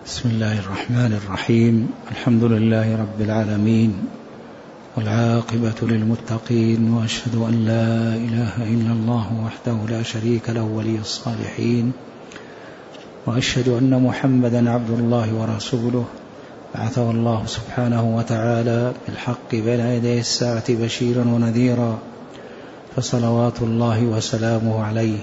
بسم الله الرحمن الرحيم. الحمد لله رب العالمين، والعاقبة للمتقين، وأشهد أن لا إله إلا الله وحده لا شريك له ولي الصالحين، وأشهد أن محمدا عبد الله ورسوله بعثه الله سبحانه وتعالى بالحق بين يدي الساعة بشيرا ونذيرا، فصلوات الله وسلامه عليه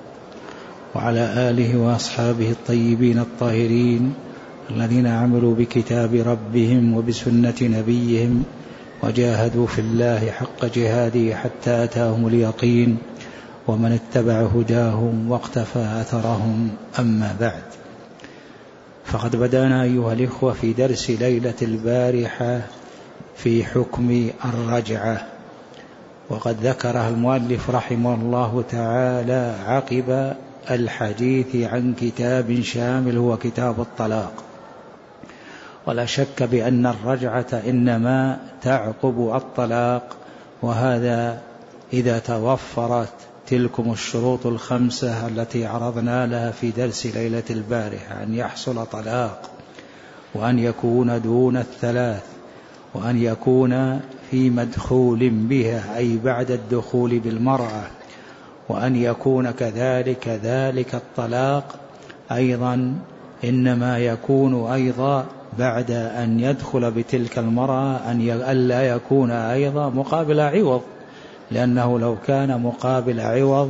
وعلى آله وأصحابه الطيبين الطاهرين الذين عملوا بكتاب ربهم وبسنة نبيهم وجاهدوا في الله حق جهاده حتى أتاهم اليقين، ومن اتبع هداهم واقتفى أثرهم. أما بعد، فقد بدأنا أيها الإخوة في درس ليلة البارحة في حكم الرجعة، وقد ذكرها المؤلف رحمه الله تعالى عقب الحديث عن كتاب شامل هو كتاب الطلاق. ولا شك بأن الرجعة إنما تعقب الطلاق، وهذا إذا توفرت تلكم الشروط الخمسة التي عرضنا لها في درس ليلة البارحة: أن يحصل طلاق، وأن يكون دون الثلاث، وأن يكون في مدخول بها أي بعد الدخول بالمرأة، وأن يكون كذلك ذلك الطلاق أيضا إنما يكون أيضا بعد أن يدخل بتلك المرأة أن لا يكون أيضا مقابل عوض، لأنه لو كان مقابل عوض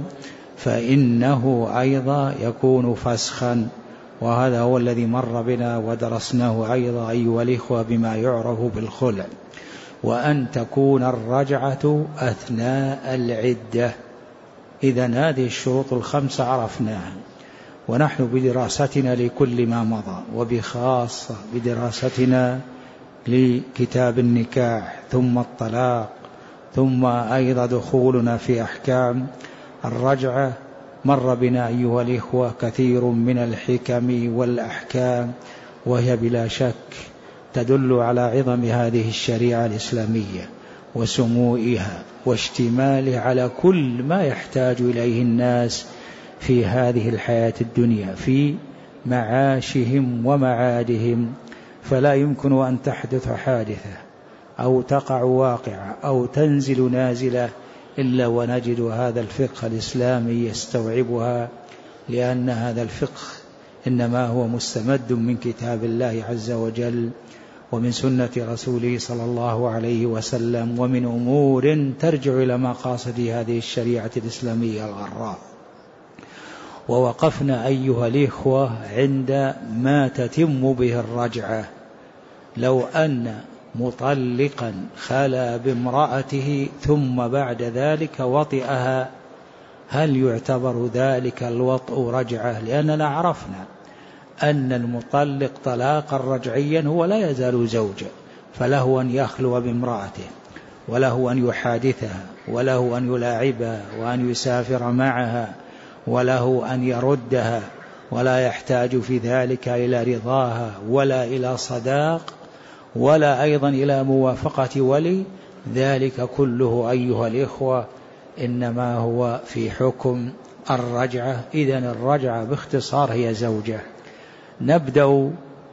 فإنه أيضا يكون فسخا، وهذا هو الذي مر بنا ودرسناه أيضا أيها الإخوة بما يعرف بالخلع. وأن تكون الرجعة أثناء العدة. إذن هذه الشروط الخمسة عرفناها، ونحن بدراستنا لكل ما مضى، وبخاصة بدراستنا لكتاب النكاح ثم الطلاق ثم أيضا دخولنا في أحكام الرجعة، مر بنا أيها الإخوة كثير من الحكم والأحكام، وهي بلا شك تدل على عظم هذه الشريعة الإسلامية وسموئها واشتمالها على كل ما يحتاج إليه الناس في هذه الحياة الدنيا في معاشهم ومعادهم. فلا يمكن أن تحدث حادثة أو تقع واقعة أو تنزل نازلة إلا ونجد هذا الفقه الإسلامي يستوعبها، لأن هذا الفقه إنما هو مستمد من كتاب الله عز وجل ومن سنة رسوله صلى الله عليه وسلم، ومن أمور ترجع إلى مقاصد هذه الشريعة الإسلامية الغراء. ووقفنا أيها الإخوة عند ما تتم به الرجعة. لو أن مطلقا خلا بامرأته ثم بعد ذلك وطئها، هل يعتبر ذلك الوطء رجعة؟ لأننا عرفنا أن المطلق طلاقا رجعيا هو لا يزال زوجا، فله أن يخلو بامرأته، وله أن يحادثها، وله أن يلاعبها، وأن يسافر معها، وله أن يردها، ولا يحتاج في ذلك إلى رضاها ولا إلى صداق ولا أيضا إلى موافقة ولي. ذلك كله أيها الإخوة إنما هو في حكم الرجعة. إذن الرجعة باختصار هي زوجة. نبدأ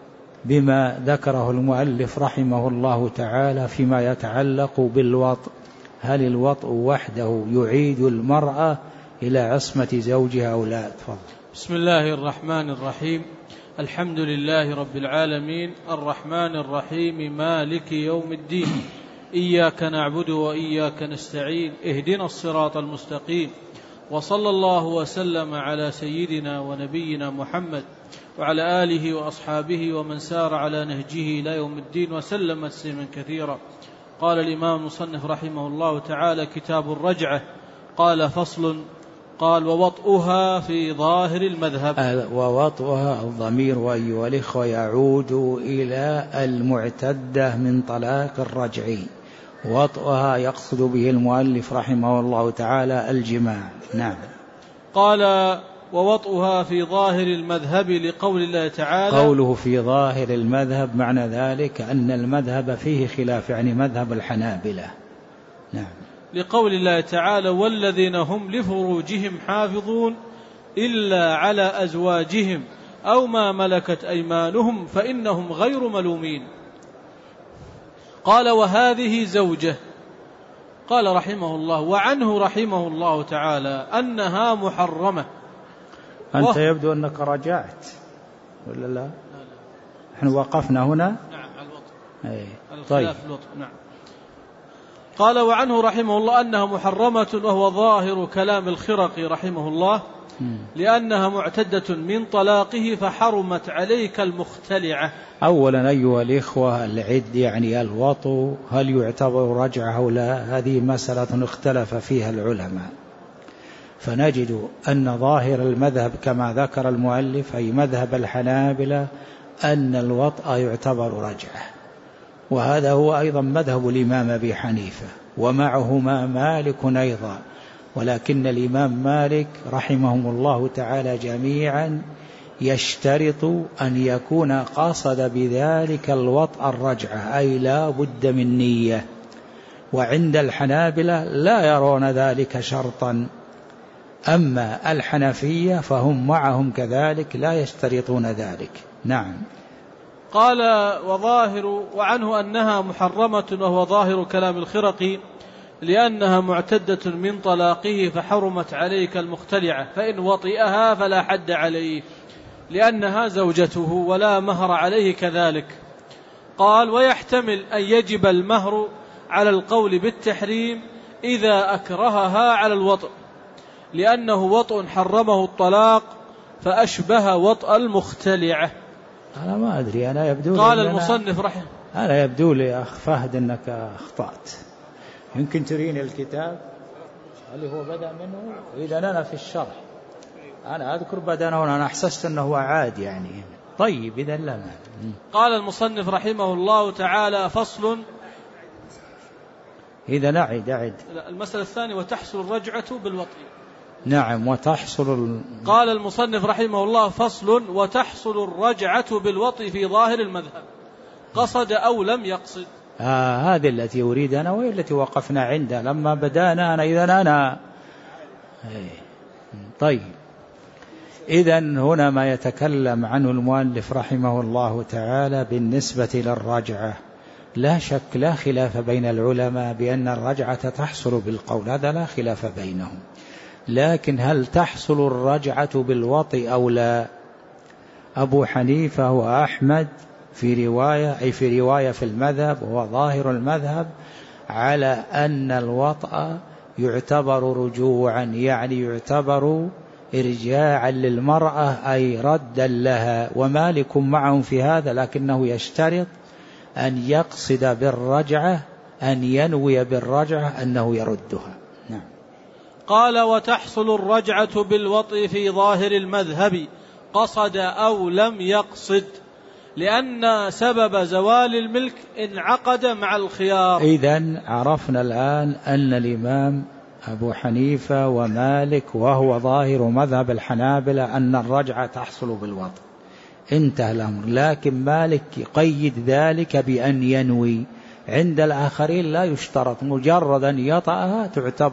بما ذكره المؤلف رحمه الله تعالى فيما يتعلق بالوطء. هل الوطء وحده يعيد المرأة إلى عصمة زوجها أو لا؟ تفضل. بسم الله الرحمن الرحيم. الحمد لله رب العالمين، الرحمن الرحيم، مالك يوم الدين، إياك نعبد وإياك نستعين، اهدنا الصراط المستقيم، وصلى الله وسلم على سيدنا ونبينا محمد وعلى آله وأصحابه ومن سار على نهجه إلى يوم الدين وسلم تسليما كثيرا. قال الإمام المصنف رحمه الله تعالى: كتاب الرجعة. قال: فصل. قال: ووطئها في ظاهر المذهب. ووطئها الضمير أيها الإخوة يعود إلى المعتدة من طلاق الرجعي. وطئها يقصد به المؤلف رحمه الله تعالى الجماع. نعم. قال: ووطئها في ظاهر المذهب لقول الله تعالى. قوله في ظاهر المذهب معنى ذلك أن المذهب فيه خلاف، يعني مذهب الحنابلة. نعم. لقول الله تعالى: والذين هم لفروجهم حافظون إلا على أزواجهم أو ما ملكت أيمانهم فإنهم غير ملومين. قال وهذه زوجة. قال رحمه الله وعنه رحمه الله تعالى أنها محرمة. أنت يبدو أنك رجعت ولا لا؟ نحن وقفنا هنا. نعم على الوطء. طيب. الوطء. نعم. قال وعنه رحمه الله أنها محرمة وهو ظاهر كلام الخرقي رحمه الله لأنها معتدة من طلاقه فحرمت عليك المختلعة. أولا أيها الإخوة العد يعني الوطء هل يعتبر رجعة أو لا؟ هذه مسألة اختلف فيها العلماء، فنجد أن ظاهر المذهب كما ذكر المؤلف أي مذهب الحنابلة أن الوطء يعتبر رجعة، وهذا هو أيضا مذهب الإمام أبي حنيفة ومعهما مالك أيضا، ولكن الإمام مالك رحمهم الله تعالى جميعا يشترط أن يكون قصد بذلك الوطء الرجعة أي لا بد من نية، وعند الحنابلة لا يرون ذلك شرطا. أما الحنفية فهم معهم كذلك لا يشترطون ذلك. نعم. قال وعنه أنها محرمة وهو ظاهر كلام الخرقي لأنها معتدة من طلاقه فحرمت عليك المختلعة فإن وطئها فلا حد عليه لأنها زوجته ولا مهر عليه كذلك. قال ويحتمل أن يجب المهر على القول بالتحريم إذا أكرهها على الوطء لأنه وطء حرمه الطلاق فأشبه وطء المختلعة. أنا ما أدري، أنا يبدو قال المصنف رحمه أنا يبدو لي أخ فهد أنك أخطأت، يمكن ترين الكتاب اللي هو بدأ منه. إذا أنا في الشرح أنا أذكر بدأنا وأنا أحسست أنه عاد يعني. طيب إذا لا مانع. قال المصنف رحمه الله تعالى فصل. إذا نعد المسألة الثانية وتحصل الرجعة بالوطء. نعم وتحصل قال المصنف رحمه الله فصل وتحصل الرجعة بالوطء في ظاهر المذهب قصد أو لم يقصد. هذه التي أريد أنا وهي التي وقفنا عندها لما بدأنا أنا. طيب إذن هنا ما يتكلم عنه المؤلف رحمه الله تعالى بالنسبة للرجعة لا شك لا خلاف بين العلماء بأن الرجعة تحصل بالقول، هذا لا خلاف بينهم، لكن هل تحصل الرجعة بالوطء أو لا؟ أبو حنيفة وأحمد في رواية في المذهب وهو ظاهر المذهب على أن الوطء يعتبر رجوعا، يعني يعتبر إرجاعا للمرأة أي ردا لها، ومالك معهم في هذا لكنه يشترط أن يقصد بالرجعة أن ينوي بالرجعة أنه يردها. نعم. قال وتحصل الرجعة بالوطء في ظاهر المذهب قصد أو لم يقصد لأن سبب زوال الملك انعقد مع الخيار. إذن عرفنا الآن أن الإمام أبو حنيفة ومالك وهو ظاهر مذهب الحنابلة أن الرجعة تحصل بالوطء، انتهى الأمر، لكن مالك يقيد ذلك بأن ينوي، عند الآخرين لا يشترط، مجرد أن يطأها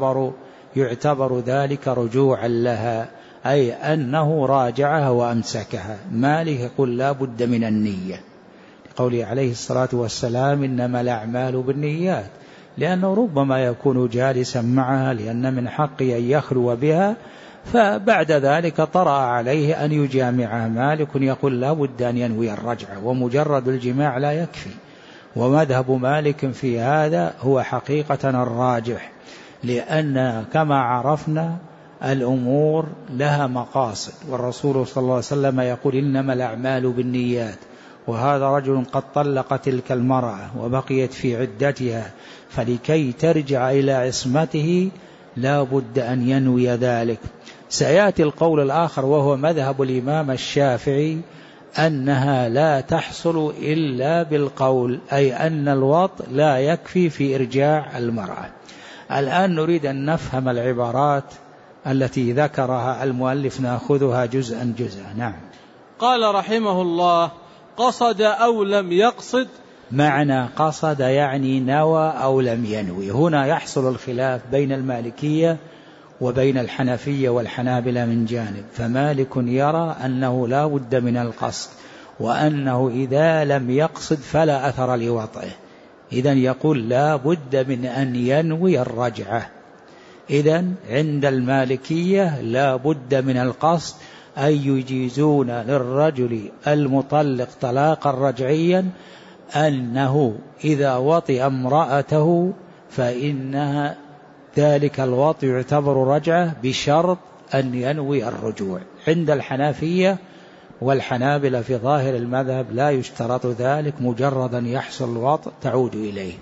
يعتبر ذلك رجوعا لها أي أنه راجعها وأمسكها. مالك يقول لا بد من النية لقوله عليه الصلاة والسلام إنما الأعمال بالنيات، لأنه ربما يكون جالسا معها لأن من حقه أن يخلو بها، فبعد ذلك طرأ عليه أن يجامعها. مالك يقول لا بد أن ينوي الرجعة ومجرد الجماع لا يكفي، ومذهب مالك في هذا هو حقيقة الراجح، لأن كما عرفنا الأمور لها مقاصد، والرسول صلى الله عليه وسلم يقول إنما الأعمال بالنيات، وهذا رجل قد طلق تلك المرأة وبقيت في عدتها، فلكي ترجع إلى عصمته لا بد أن ينوي ذلك. سيأتي القول الآخر وهو مذهب الإمام الشافعي أنها لا تحصل إلا بالقول، أي أن الوطء لا يكفي في إرجاع المرأة. الآن نريد أن نفهم العبارات التي ذكرها المؤلف، نأخذها جزءا جزءا. نعم. قال رحمه الله قصد أو لم يقصد. معنى قصد يعني نوى أو لم ينوي. هنا يحصل الخلاف بين المالكية وبين الحنفية والحنابلة من جانب. فمالك يرى أنه لا بد من القصد، وأنه إذا لم يقصد فلا أثر لوطئه. إذن يقول لا بد من أن ينوي الرجعة. إذن عند المالكية لا بد من القصد، أي يجيزون للرجل المطلق طلاقا رجعيا أنه إذا وطئ امرأته فإنها ذلك الوطئ يعتبر رجعة بشرط أن ينوي الرجوع. عند الحنفية والحنابلة في ظاهر المذهب لا يشترط ذلك، مجرد أن يحصل الوطئ تعود إليه.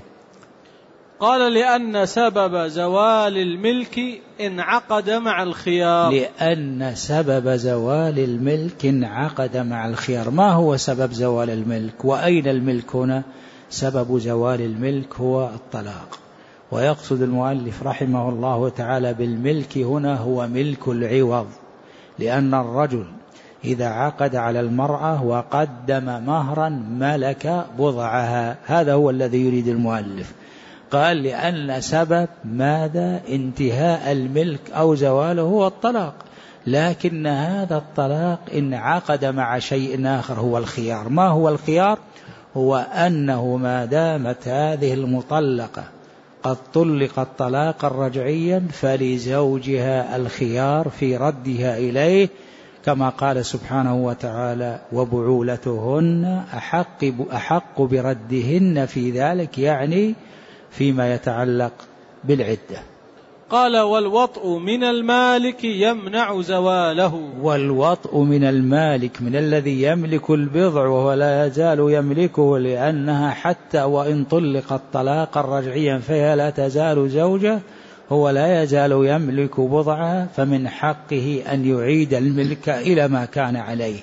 قال لأن سبب زوال الملك انعقد مع الخيار. لأن سبب زوال الملك انعقد مع الخيار. ما هو سبب زوال الملك وأين الملك هنا؟ سبب زوال الملك هو الطلاق. ويقصد المؤلف رحمه الله تعالى بالملك هنا هو ملك العوض، لأن الرجل إذا عقد على المرأة وقدم مهرا ملك بضعها، هذا هو الذي يريد المؤلف. قال لأن سبب ماذا؟ انتهاء الملك أو زواله هو الطلاق، لكن هذا الطلاق انعقد مع شيء آخر هو الخيار. ما هو الخيار؟ هو أنه ما دامت هذه المطلقة قد طلقت طلاقا رجعيا فلزوجها الخيار في ردها إليه، كما قال سبحانه وتعالى وبعولتهن أحق بردهن في ذلك، يعني فيما يتعلق بالعدة. قال والوطء من المالك يمنع زواله. والوطء من المالك، من الذي يملك البضع وهو لا يزال يملكه، لأنها حتى وإن طلقت طلاقا رجعيا فهي لا تزال زوجة، هو لا يزال يملك بضعها، فمن حقه أن يعيد الملك إلى ما كان عليه.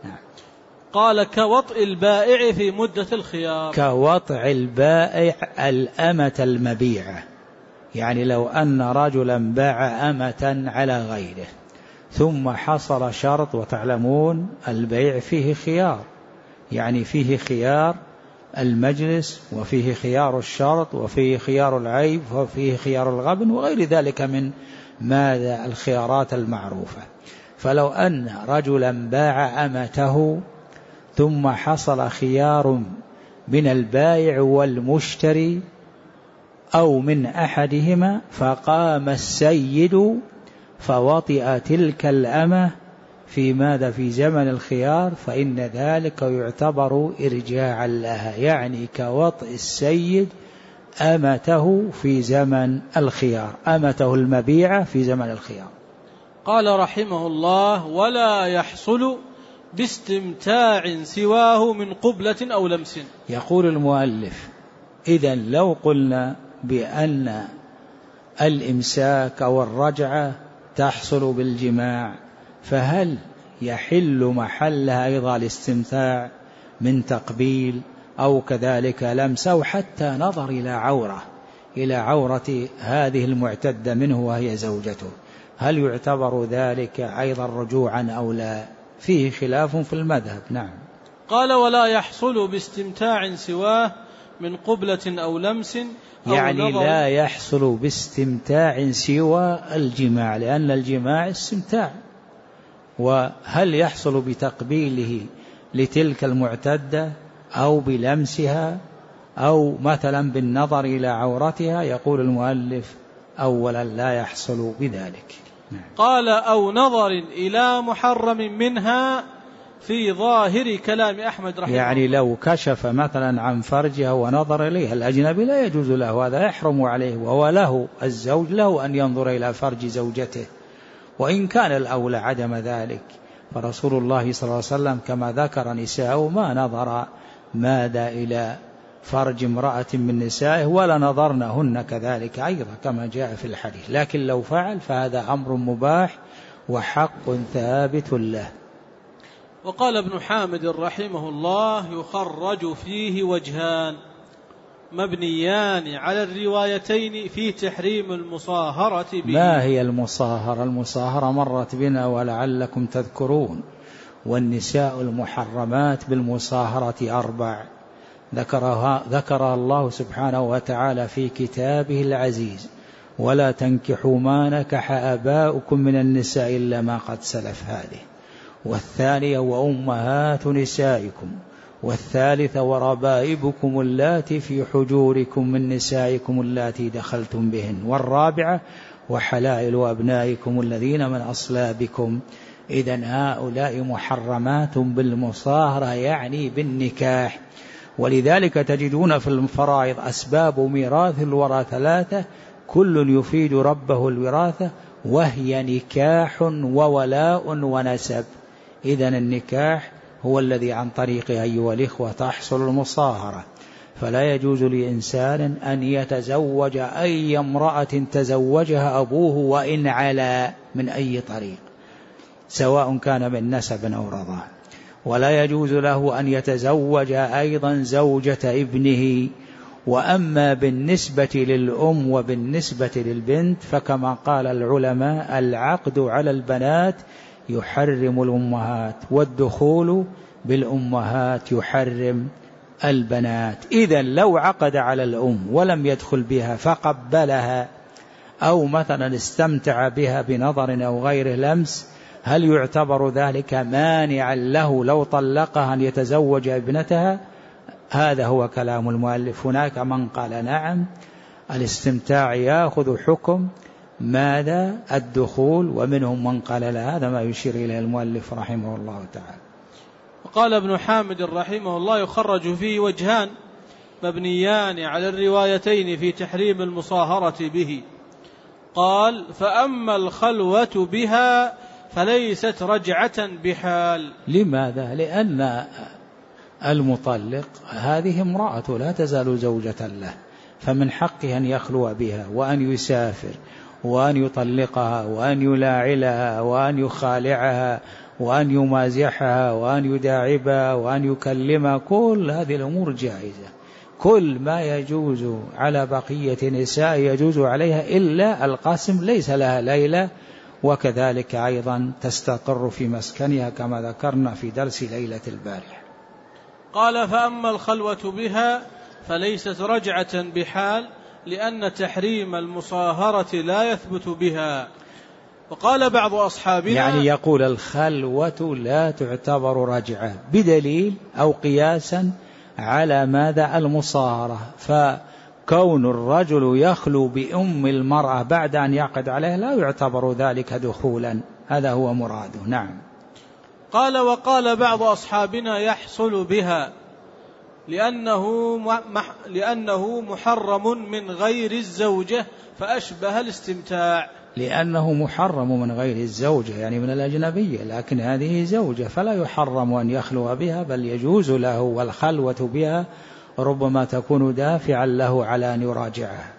قال كوطء البائع في مدة الخيار. كوطء البائع الأمة المبيعة، يعني لو أن رجلا باع أمة على غيره ثم حصل شرط، وتعلمون البيع فيه خيار، يعني فيه خيار المجلس وفيه خيار الشرط وفيه خيار العيب وفيه خيار الغبن وغير ذلك من ماذا الخيارات المعروفة. فلو أن رجلا باع أمته ثم حصل خيار من البائع والمشتري أو من أحدهما، فقام السيد فوطئ تلك الأمة في ماذا؟ في زمن الخيار، فإن ذلك يعتبر إرجاعا لها، يعني كوطئ السيد أمته في زمن الخيار، أمته المبيعة في زمن الخيار. قال رحمه الله ولا يحصل باستمتاع سواه من قبلة أو لمس. يقول المؤلف إذن لو قلنا بأن الإمساك أو الرجعة تحصل بالجماع، فهل يحل محلها أيضا الاستمتاع من تقبيل أو كذلك لمس أو حتى نظر إلى عورة هذه المعتدة منه وهي زوجته؟ هل يعتبر ذلك أيضا رجوعا أو لا؟ فيه خلاف في المذهب. نعم. قال ولا يحصل باستمتاع سواه من قبلة أو لمس أو يعني نظر. لا يحصل باستمتاع سوى الجماع، لأن الجماع استمتاع. وهل يحصل بتقبيله لتلك المعتدة أو بلمسها أو مثلا بالنظر إلى عورتها؟ يقول المؤلف أولا لا يحصل بذلك. قال أو نظر إلى محرم منها في ظاهر كلام أحمد رحمه الله. يعني لو كشف مثلا عن فرجها ونظر إليها، الأجنبي لا يجوز له، هذا يحرم عليه، وهو له الزوج له أن ينظر إلى فرج زوجته، وإن كان الأولى عدم ذلك. فرسول الله صلى الله عليه وسلم كما ذكر نساءه ما نظر ماذا إلى فرج امرأة من نسائه ولا نظرنهن كذلك أيضا كما جاء في الحديث، لكن لو فعل فهذا أمر مباح وحق ثابت له. وقال ابن حامد رحمه الله يخرج فيه وجهان مبنيان على الروايتين في تحريم المصاهرة به. ما هي المصاهرة؟ المصاهرة مرت بنا ولعلكم تذكرون، والنساء المحرمات بالمصاهرة 4 ذكرها الله سبحانه وتعالى في كتابه العزيز، ولا تنكحوا ما نكح آباؤكم من النساء إلا ما قد سلف هذه. والثانية وأمهات نسائكم. والثالثة وربائبكم اللاتي في حجوركم من نسائكم اللاتي دخلتم بهن. والرابعة وحلائل أبنائكم الذين من أصلابكم. إذن هؤلاء محرمات بالمصاهرة يعني بالنكاح. ولذلك تجدون في الفرائض أسباب ميراث الورى 3 كل يفيد ربه الوراثة، وهي نكاح وولاء ونسب. إذن النكاح هو الذي عن طريقه أيها الإخوة تحصل المصاهرة، فلا يجوز لإنسان أن يتزوج أي امرأة تزوجها أبوه وإن علا من أي طريق، سواء كان من نسب أو رضاع. ولا يجوز له أن يتزوج أيضا زوجة ابنه. وأما بالنسبة للأم وبالنسبة للبنت فكما قال العلماء العقد على البنات يحرم الأمهات، والدخول بالأمهات يحرم البنات. إذن لو عقد على الأم ولم يدخل بها فقبلها أو مثلا استمتع بها بنظر أو غير لمس، هل يعتبر ذلك مانعا له لو طلقها أن يتزوج ابنتها؟ هذا هو كلام المؤلف. هناك من قال نعم، الاستمتاع يأخذ حكم ماذا؟ الدخول. ومنهم من قال لا، هذا ما يشير إليه المؤلف رحمه الله تعالى. وقال ابن حامد رحمه الله يخرج فيه وجهان مبنيان على الروايتين في تحريم المصاهرة به. قال فأما الخلوة بها فليست رجعة بحال. لماذا؟ لأن المطلق هذه امرأة لا تزال زوجة له، فمن حقه أن يخلو بها وأن يسافر وأن يطلقها وأن يلاعلها وأن يخالعها وأن يمازحها وأن يداعبها وأن يكلمها. كل هذه الأمور جائزة. كل ما يجوز على بقية نساء يجوز عليها إلا القاسم ليس لها ليلة، وكذلك أيضا تستقر في مسكنها كما ذكرنا في درس ليلة البارحة. قال فأما الخلوة بها فليست رجعة بحال لأن تحريم المصاهرة لا يثبت بها. وقال بعض أصحابنا يعني يقول الخلوة لا تعتبر رجعة بدليل أو قياسا على ماذا؟ المصاهرة. فكون الرجل يخلو بأم المرأة بعد أن يعقد عليها لا يعتبر ذلك دخولا، هذا هو مراده. نعم. قال وقال بعض أصحابنا يحصل بها لأنه محرم من غير الزوجة فأشبه الاستمتاع. لأنه محرم من غير الزوجة يعني من الأجنبية، لكن هذه زوجة فلا يحرم أن يخلو بها، بل يجوز له. والخلوة بها ربما تكون دافعا له على أن يراجعها.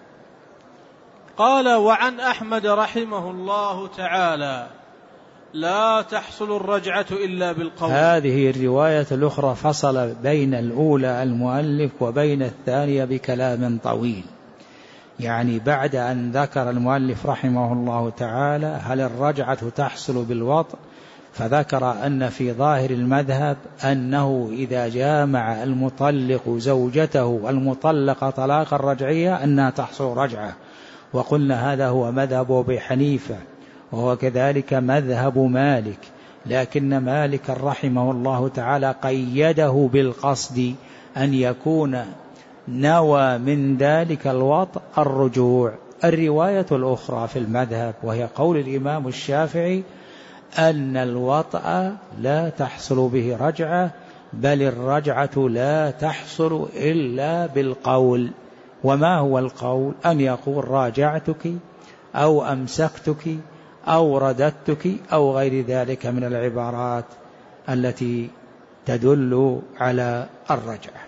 قال وعن أحمد رحمه الله تعالى لا تحصل الرجعة إلا بالقول. هذه الرواية الأخرى فصل بين الأولى المؤلف وبين الثانية بكلام طويل، يعني بعد أن ذكر المؤلف رحمه الله تعالى هل الرجعة تحصل بالوطء، فذكر أن في ظاهر المذهب أنه إذا جامع المطلق زوجته المطلقة طلاقا رجعية أنها تحصل رجعة، وقلنا هذا هو مذهب أبي حنيفة وهو كذلك مذهب مالك، لكن مالك رحمه الله تعالى قيده بالقصد أن يكون نوى من ذلك الوطء الرجوع. الرواية الأخرى في المذهب وهي قول الإمام الشافعي أن الوطء لا تحصل به رجعة، بل الرجعة لا تحصل إلا بالقول. وما هو القول؟ أن يقول راجعتك أو أمسكتك أو رددتك أو غير ذلك من العبارات التي تدل على الرجعة.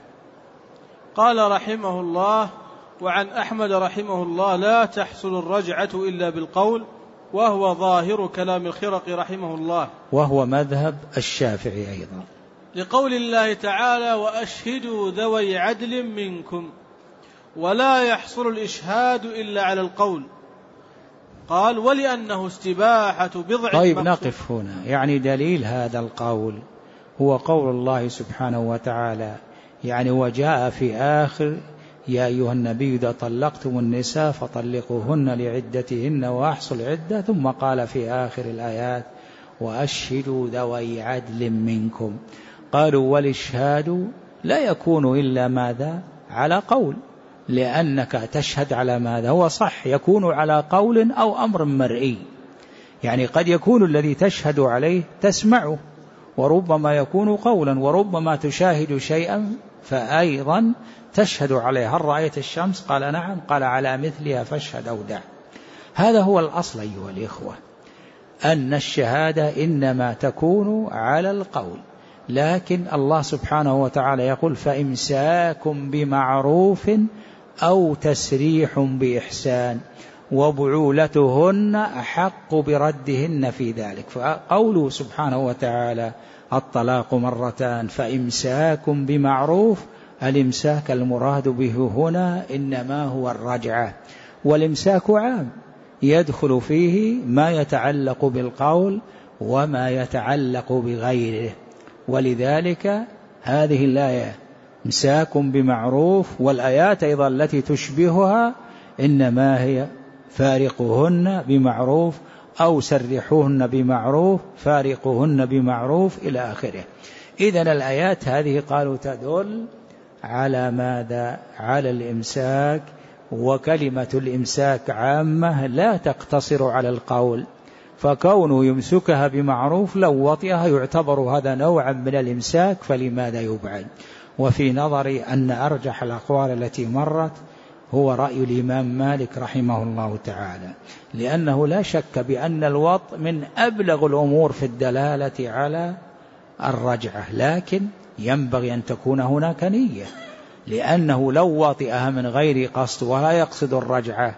قال رحمه الله وعن أحمد رحمه الله لا تحصل الرجعة إلا بالقول، وهو ظاهر كلام الخرقي رحمه الله، وهو مذهب الشافعي أيضا، لقول الله تعالى وأشهدوا ذوي عدل منكم، ولا يحصل الإشهاد إلا على القول. قال ولأنه استباحة بضع. طيب نقف هنا، يعني دليل هذا القول هو قول الله سبحانه وتعالى، يعني وجاء في آخر يا أيها النبي إذا طلقتم النساء فطلقوهن لعدتهن وأحصوا العدة، ثم قال في آخر الآيات وأشهدوا ذوي عدل منكم. قالوا والإشهاد لا يكون إلا ماذا؟ على قول، لأنك تشهد على ماذا؟ هو صح يكون على قول أو أمر مرئي، يعني قد يكون الذي تشهد عليه تسمعه، وربما يكون قولا، وربما تشاهد شيئا فأيضا تشهد عليه. هل رأيت الشمس؟ قال نعم، قال على مثلها فاشهد أو دع. هذا هو الأصل أيها الإخوة، أن الشهادة إنما تكون على القول، لكن الله سبحانه وتعالى يقول فإمساكم بمعروف أو تسريح بإحسان وبعولتهن أحق بردهن في ذلك. فقوله سبحانه وتعالى الطلاق مرتان، فإمساكم بمعروف، الإمساك المراد به هنا إنما هو الرجعة، والإمساك عام يدخل فيه ما يتعلق بالقول وما يتعلق بغيره. ولذلك هذه الآية إمساكم بمعروف، والآيات أيضا التي تشبهها إنما هي فارقوهن بمعروف أو سرحوهن بمعروف، فارقوهن بمعروف إلى آخره. إذن الآيات هذه قالوا تدل على ماذا؟ على الإمساك، وكلمة الإمساك عامة لا تقتصر على القول، فكونه يمسكها بمعروف لو وطئها يعتبر هذا نوعا من الإمساك، فلماذا يبعد؟ وفي نظري أن أرجح الأقوال التي مرت هو رأي الإمام مالك رحمه الله تعالى، لأنه لا شك بأن الوطء من أبلغ الأمور في الدلالة على الرجعة، لكن ينبغي أن تكون هناك نية، لأنه لو وطئها من غير قصد ولا يقصد الرجعة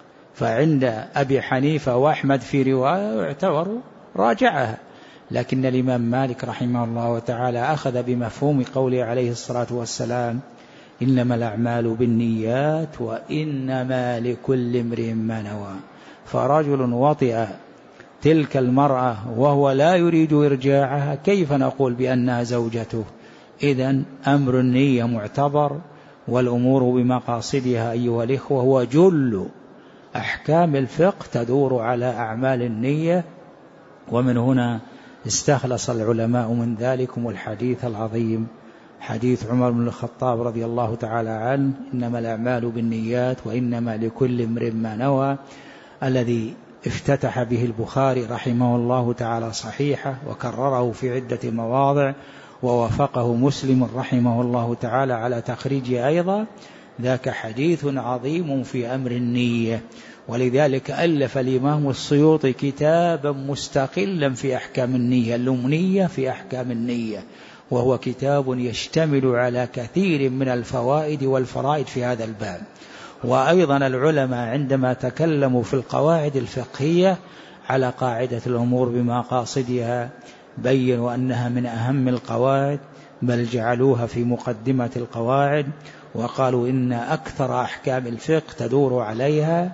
فعند أبي حنيفة وأحمد في رواية يعتبر راجعها. لكن الإمام مالك رحمه الله تعالى أخذ بمفهوم قوله عليه الصلاة والسلام إنما الأعمال بالنيات وإنما لكل امرئ ما نوى، فرجل وطئ تلك المرأة وهو لا يريد إرجاعها، كيف نقول بأنها زوجته؟ إذن أمر النية معتبر، والأمور بمقاصدها أيها الإخوة، وجل أحكام الفقه تدور على أعمال النية. ومن هنا استخلص العلماء من ذلكم الحديث العظيم، حديث عمر بن الخطاب رضي الله تعالى عنه إنما الأعمال بالنيات وإنما لكل امرئ ما نوى، الذي افتتح به البخاري رحمه الله تعالى صحيحة وكرره في عدة مواضع، ووافقه مسلم رحمه الله تعالى على تخريجه أيضا. ذاك حديث عظيم في أمر النية، ولذلك ألف الإمام السيوطي كتابا مستقلا في أحكام النية، اللمنية في أحكام النية، وهو كتاب يشتمل على كثير من الفوائد والفرائد في هذا الباب. وأيضا العلماء عندما تكلموا في القواعد الفقهية على قاعدة الأمور بمقاصدها بيّنوا أنها من أهم القواعد، بل جعلوها في مقدمة القواعد، وقالوا إن أكثر أحكام الفقه تدور عليها،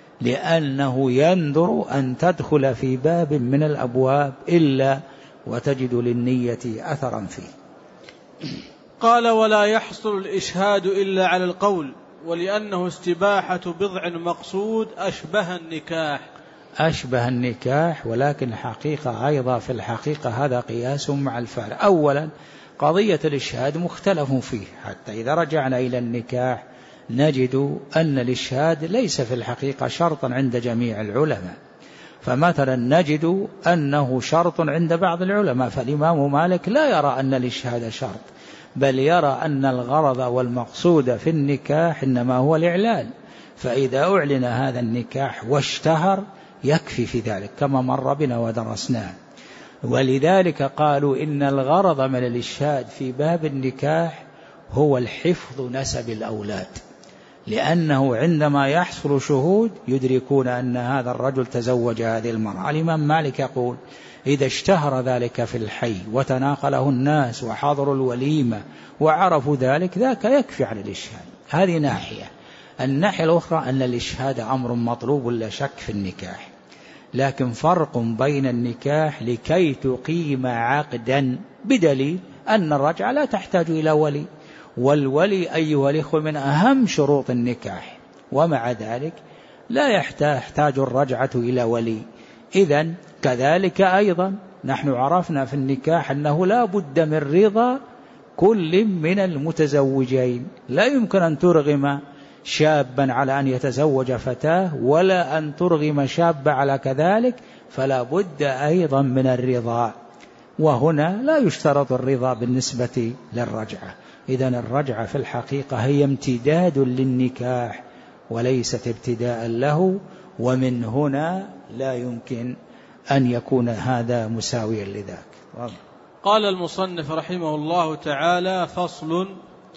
لأنه يندر أن تدخل في باب من الأبواب إلا وتجد للنية أثرا فيه. قال ولا يحصل الإشهاد إلا على القول، ولأنه استباحة بضع مقصود أشبه النكاح، ولكن الحقيقة أيضا في الحقيقة هذا قياس مع الفارق. أولا قضية الإشهاد مختلف فيه، حتى إذا رجعنا إلى النكاح نجد أن الإشهاد ليس في الحقيقة شرطا عند جميع العلماء، فمثلا نجد أنه شرط عند بعض العلماء، فالإمام مالك لا يرى أن الإشهاد شرط، بل يرى أن الغرض والمقصود في النكاح إنما هو الإعلان، فإذا أعلن هذا النكاح واشتهر يكفي في ذلك كما مر بنا ودرسناه. ولذلك قالوا إن الغرض من الإشهاد في باب النكاح هو الحفظ نسب الأولاد، لأنه عندما يحصل شهود يدركون أن هذا الرجل تزوج هذه المرأة. الإمام مالك يقول إذا اشتهر ذلك في الحي وتناقله الناس وحضروا الوليمة وعرفوا ذلك، ذاك يكفي على الإشهاد. هذه ناحية. الناحية الأخرى أن الإشهاد أمر مطلوب لا شك في النكاح، لكن فرق بين النكاح لكي تقيم عقدا، بدليل أن الرجعة لا تحتاج إلى ولي، والولي أيها الإخوة من أهم شروط النكاح، ومع ذلك لا يحتاج الرجعة إلى ولي. إذن كذلك أيضا نحن عرفنا في النكاح أنه لا بد من رضا كل من المتزوجين، لا يمكن أن ترغم شابا على أن يتزوج فتاة ولا أن ترغم شاب على كذلك، فلا بد أيضا من الرضا، وهنا لا يشترط الرضا بالنسبة للرجعة. إذن الرجعة في الحقيقة هي امتداد للنكاح وليست ابتداء له، ومن هنا لا يمكن أن يكون هذا مساويا لذاك. قال المصنف رحمه الله تعالى: فصل: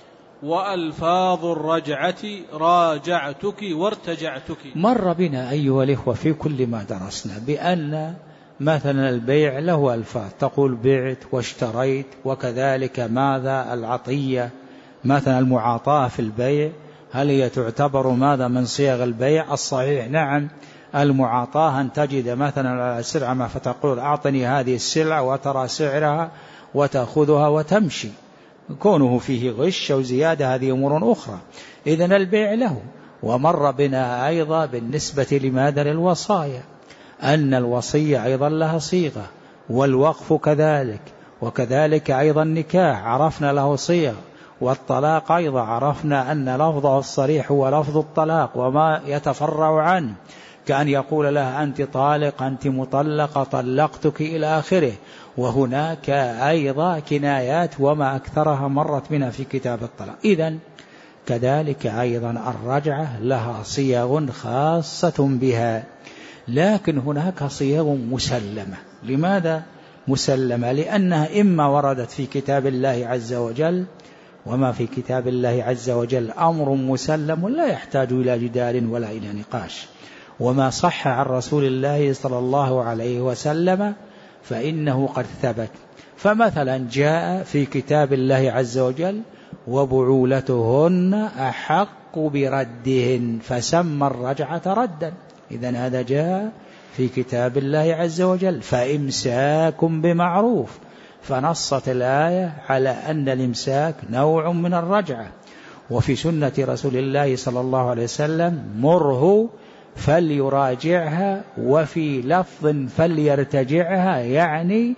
وألفاظ الرجعة راجعتك وارتجعتك. مر بنا أيها الإخوة في كل ما درسنا بأن مثلا البيع له ألفاظ، تقول بعت واشتريت، وكذلك ماذا العطية، مثلا المعاطاة في البيع هل هي تعتبر ماذا من صيغ البيع؟ الصحيح نعم، المعاطاة أن تجد مثلا السلعة ما فتقول أعطني هذه السلعة وترى سعرها وتأخذها وتمشي، كونه فيه غش أو زيادة هذه أمور أخرى. إذن البيع له. ومر بنا أيضا بالنسبة لماذا للوصايا أن الوصية أيضا لها صيغة، والوقف كذلك، وكذلك أيضا النكاح عرفنا له صيغ، والطلاق أيضا عرفنا أن لفظه الصريح هو لفظ الطلاق وما يتفرع عنه، كأن يقول لها أنت طالق، أنت مطلقة، طلقتك إلى آخره. وهناك أيضا كنايات وما أكثرها مرت بنا في كتاب الطلاق. إذن كذلك أيضا الرجعة لها صيغ خاصة بها، لكن هناك صيغ مسلمة. لماذا مسلمة؟ لأنها إما وردت في كتاب الله عز وجل، وما في كتاب الله عز وجل أمر مسلم لا يحتاج إلى جدال ولا إلى نقاش، وما صح عن رسول الله صلى الله عليه وسلم فإنه قد ثبت. فمثلا جاء في كتاب الله عز وجل وبعولتهن أحق بردهن، فسمى الرجعة ردا. إذن هذا جاء في كتاب الله عز وجل. فإمساك بمعروف، فنصت الآية على أن الإمساك نوع من الرجعة. وفي سنة رسول الله صلى الله عليه وسلم مره فليراجعها، وفي لفظ فليرتجعها، يعني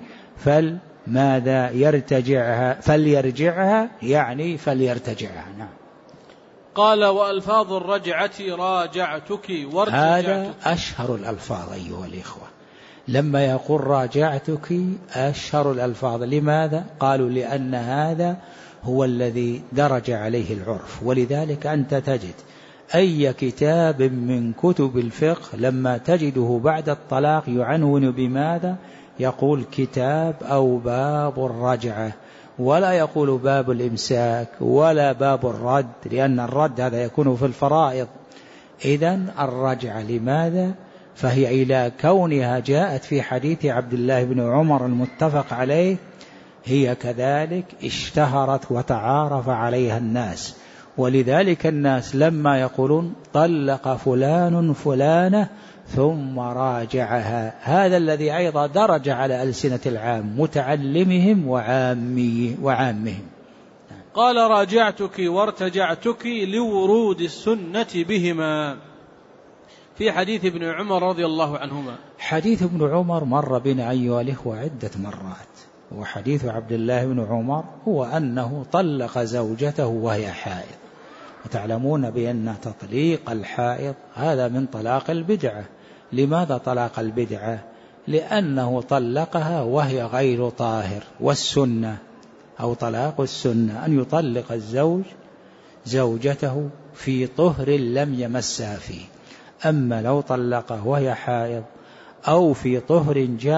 ماذا يرتجعها، فليرجعها يعني فليرتجعها. نعم. قال: وألفاظ الرجعة راجعتك وارتجعتك. هذا أشهر الألفاظ أيها الإخوة، لما يقول راجعتك أشهر الألفاظ. لماذا؟ قالوا لأن هذا هو الذي درج عليه العرف، ولذلك أنت تجد أي كتاب من كتب الفقه لما تجده بعد الطلاق يعنون بماذا؟ يقول كتاب أو باب الرجعة، ولا يقول باب الإمساك ولا باب الرد، لأن الرد هذا يكون في الفرائض. إذن الرجعة لماذا؟ فهي إلى كونها جاءت في حديث عبد الله بن عمر المتفق عليه، هي كذلك اشتهرت وتعارف عليها الناس، ولذلك الناس لما يقولون طلق فلان فلانة ثم راجعها، هذا الذي أيضا درج على ألسنة العام متعلمهم وعامهم. قال: راجعتك وارتجعتك لورود السنة بهما، في حديث ابن عمر رضي الله عنهما. حديث ابن عمر مر بنا أيها الإخوة عدة مرات، وحديث عبد الله بن عمر هو أنه طلق زوجته وهي حائض، وتعلمون بأن تطليق الحائض هذا من طلاق البدعة. لماذا طلاق البدعة؟ لأنه طلقها وهي غير طاهر، والسنة أو طلاق السنة أن يطلق الزوج زوجته في طهر لم يمسها فيه. أما لو طلقه وهي حائض أو في طهر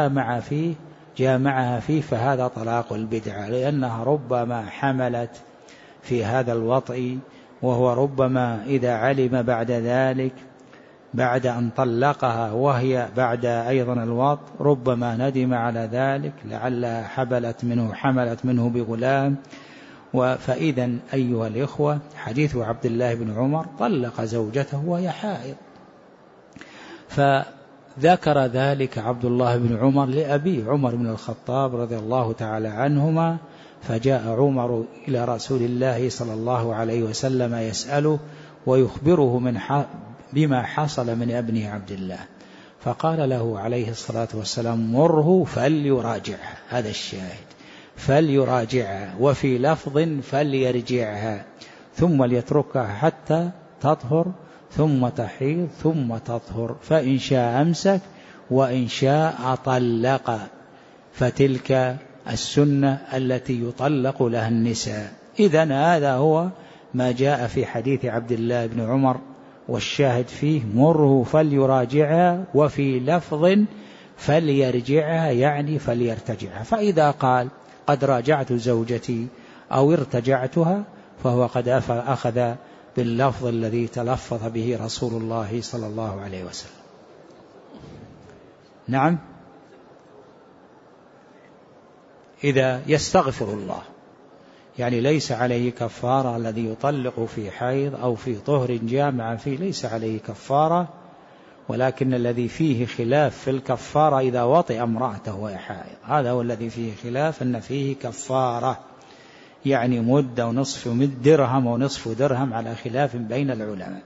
جامعها فيه فهذا طلاق البدعة، لأنها ربما حملت في هذا الوطء، وهو ربما إذا علم بعد ذلك بعد أن طلقها وهي بعد أيضا الوطء ربما ندم على ذلك، لعلها حملت منه بغلام. فإذا أيها الإخوة حديث عبد الله بن عمر طلق زوجته وهي حائض، فذكر ذلك عبد الله بن عمر لأبي عمر بن الخطاب رضي الله تعالى عنهما، فجاء عمر إلى رسول الله صلى الله عليه وسلم يسأله ويخبره بما حصل من ابنه عبد الله، فقال له عليه الصلاة والسلام: مره فليراجعها. هذا الشاهد، فليراجعها، وفي لفظ فليرجعها ثم ليتركها حتى تطهر ثم تحيض ثم تطهر، فإن شاء أمسك وإن شاء طلق، فتلك السنة التي يطلق لها النساء. إذن هذا هو ما جاء في حديث عبد الله بن عمر، والشاهد فيه: مره فليراجعها، وفي لفظ فليرجعها، يعني فليرتجعها. فإذا قال قد راجعت زوجتي أو ارتجعتها فهو قد أخذ باللفظ الذي تلفظ به رسول الله صلى الله عليه وسلم. نعم، إذا يستغفر الله، يعني ليس عليه كفارة. الذي يطلق في حيض أو في طهر جامع فيه ليس عليه كفارة، ولكن الذي فيه خلاف في الكفارة إذا وطئ امرأته وهي حائض، هذا هو الذي فيه خلاف، أن فيه كفارة، يعني مد ونصف درهم ونصف درهم، على خلاف بين العلماء.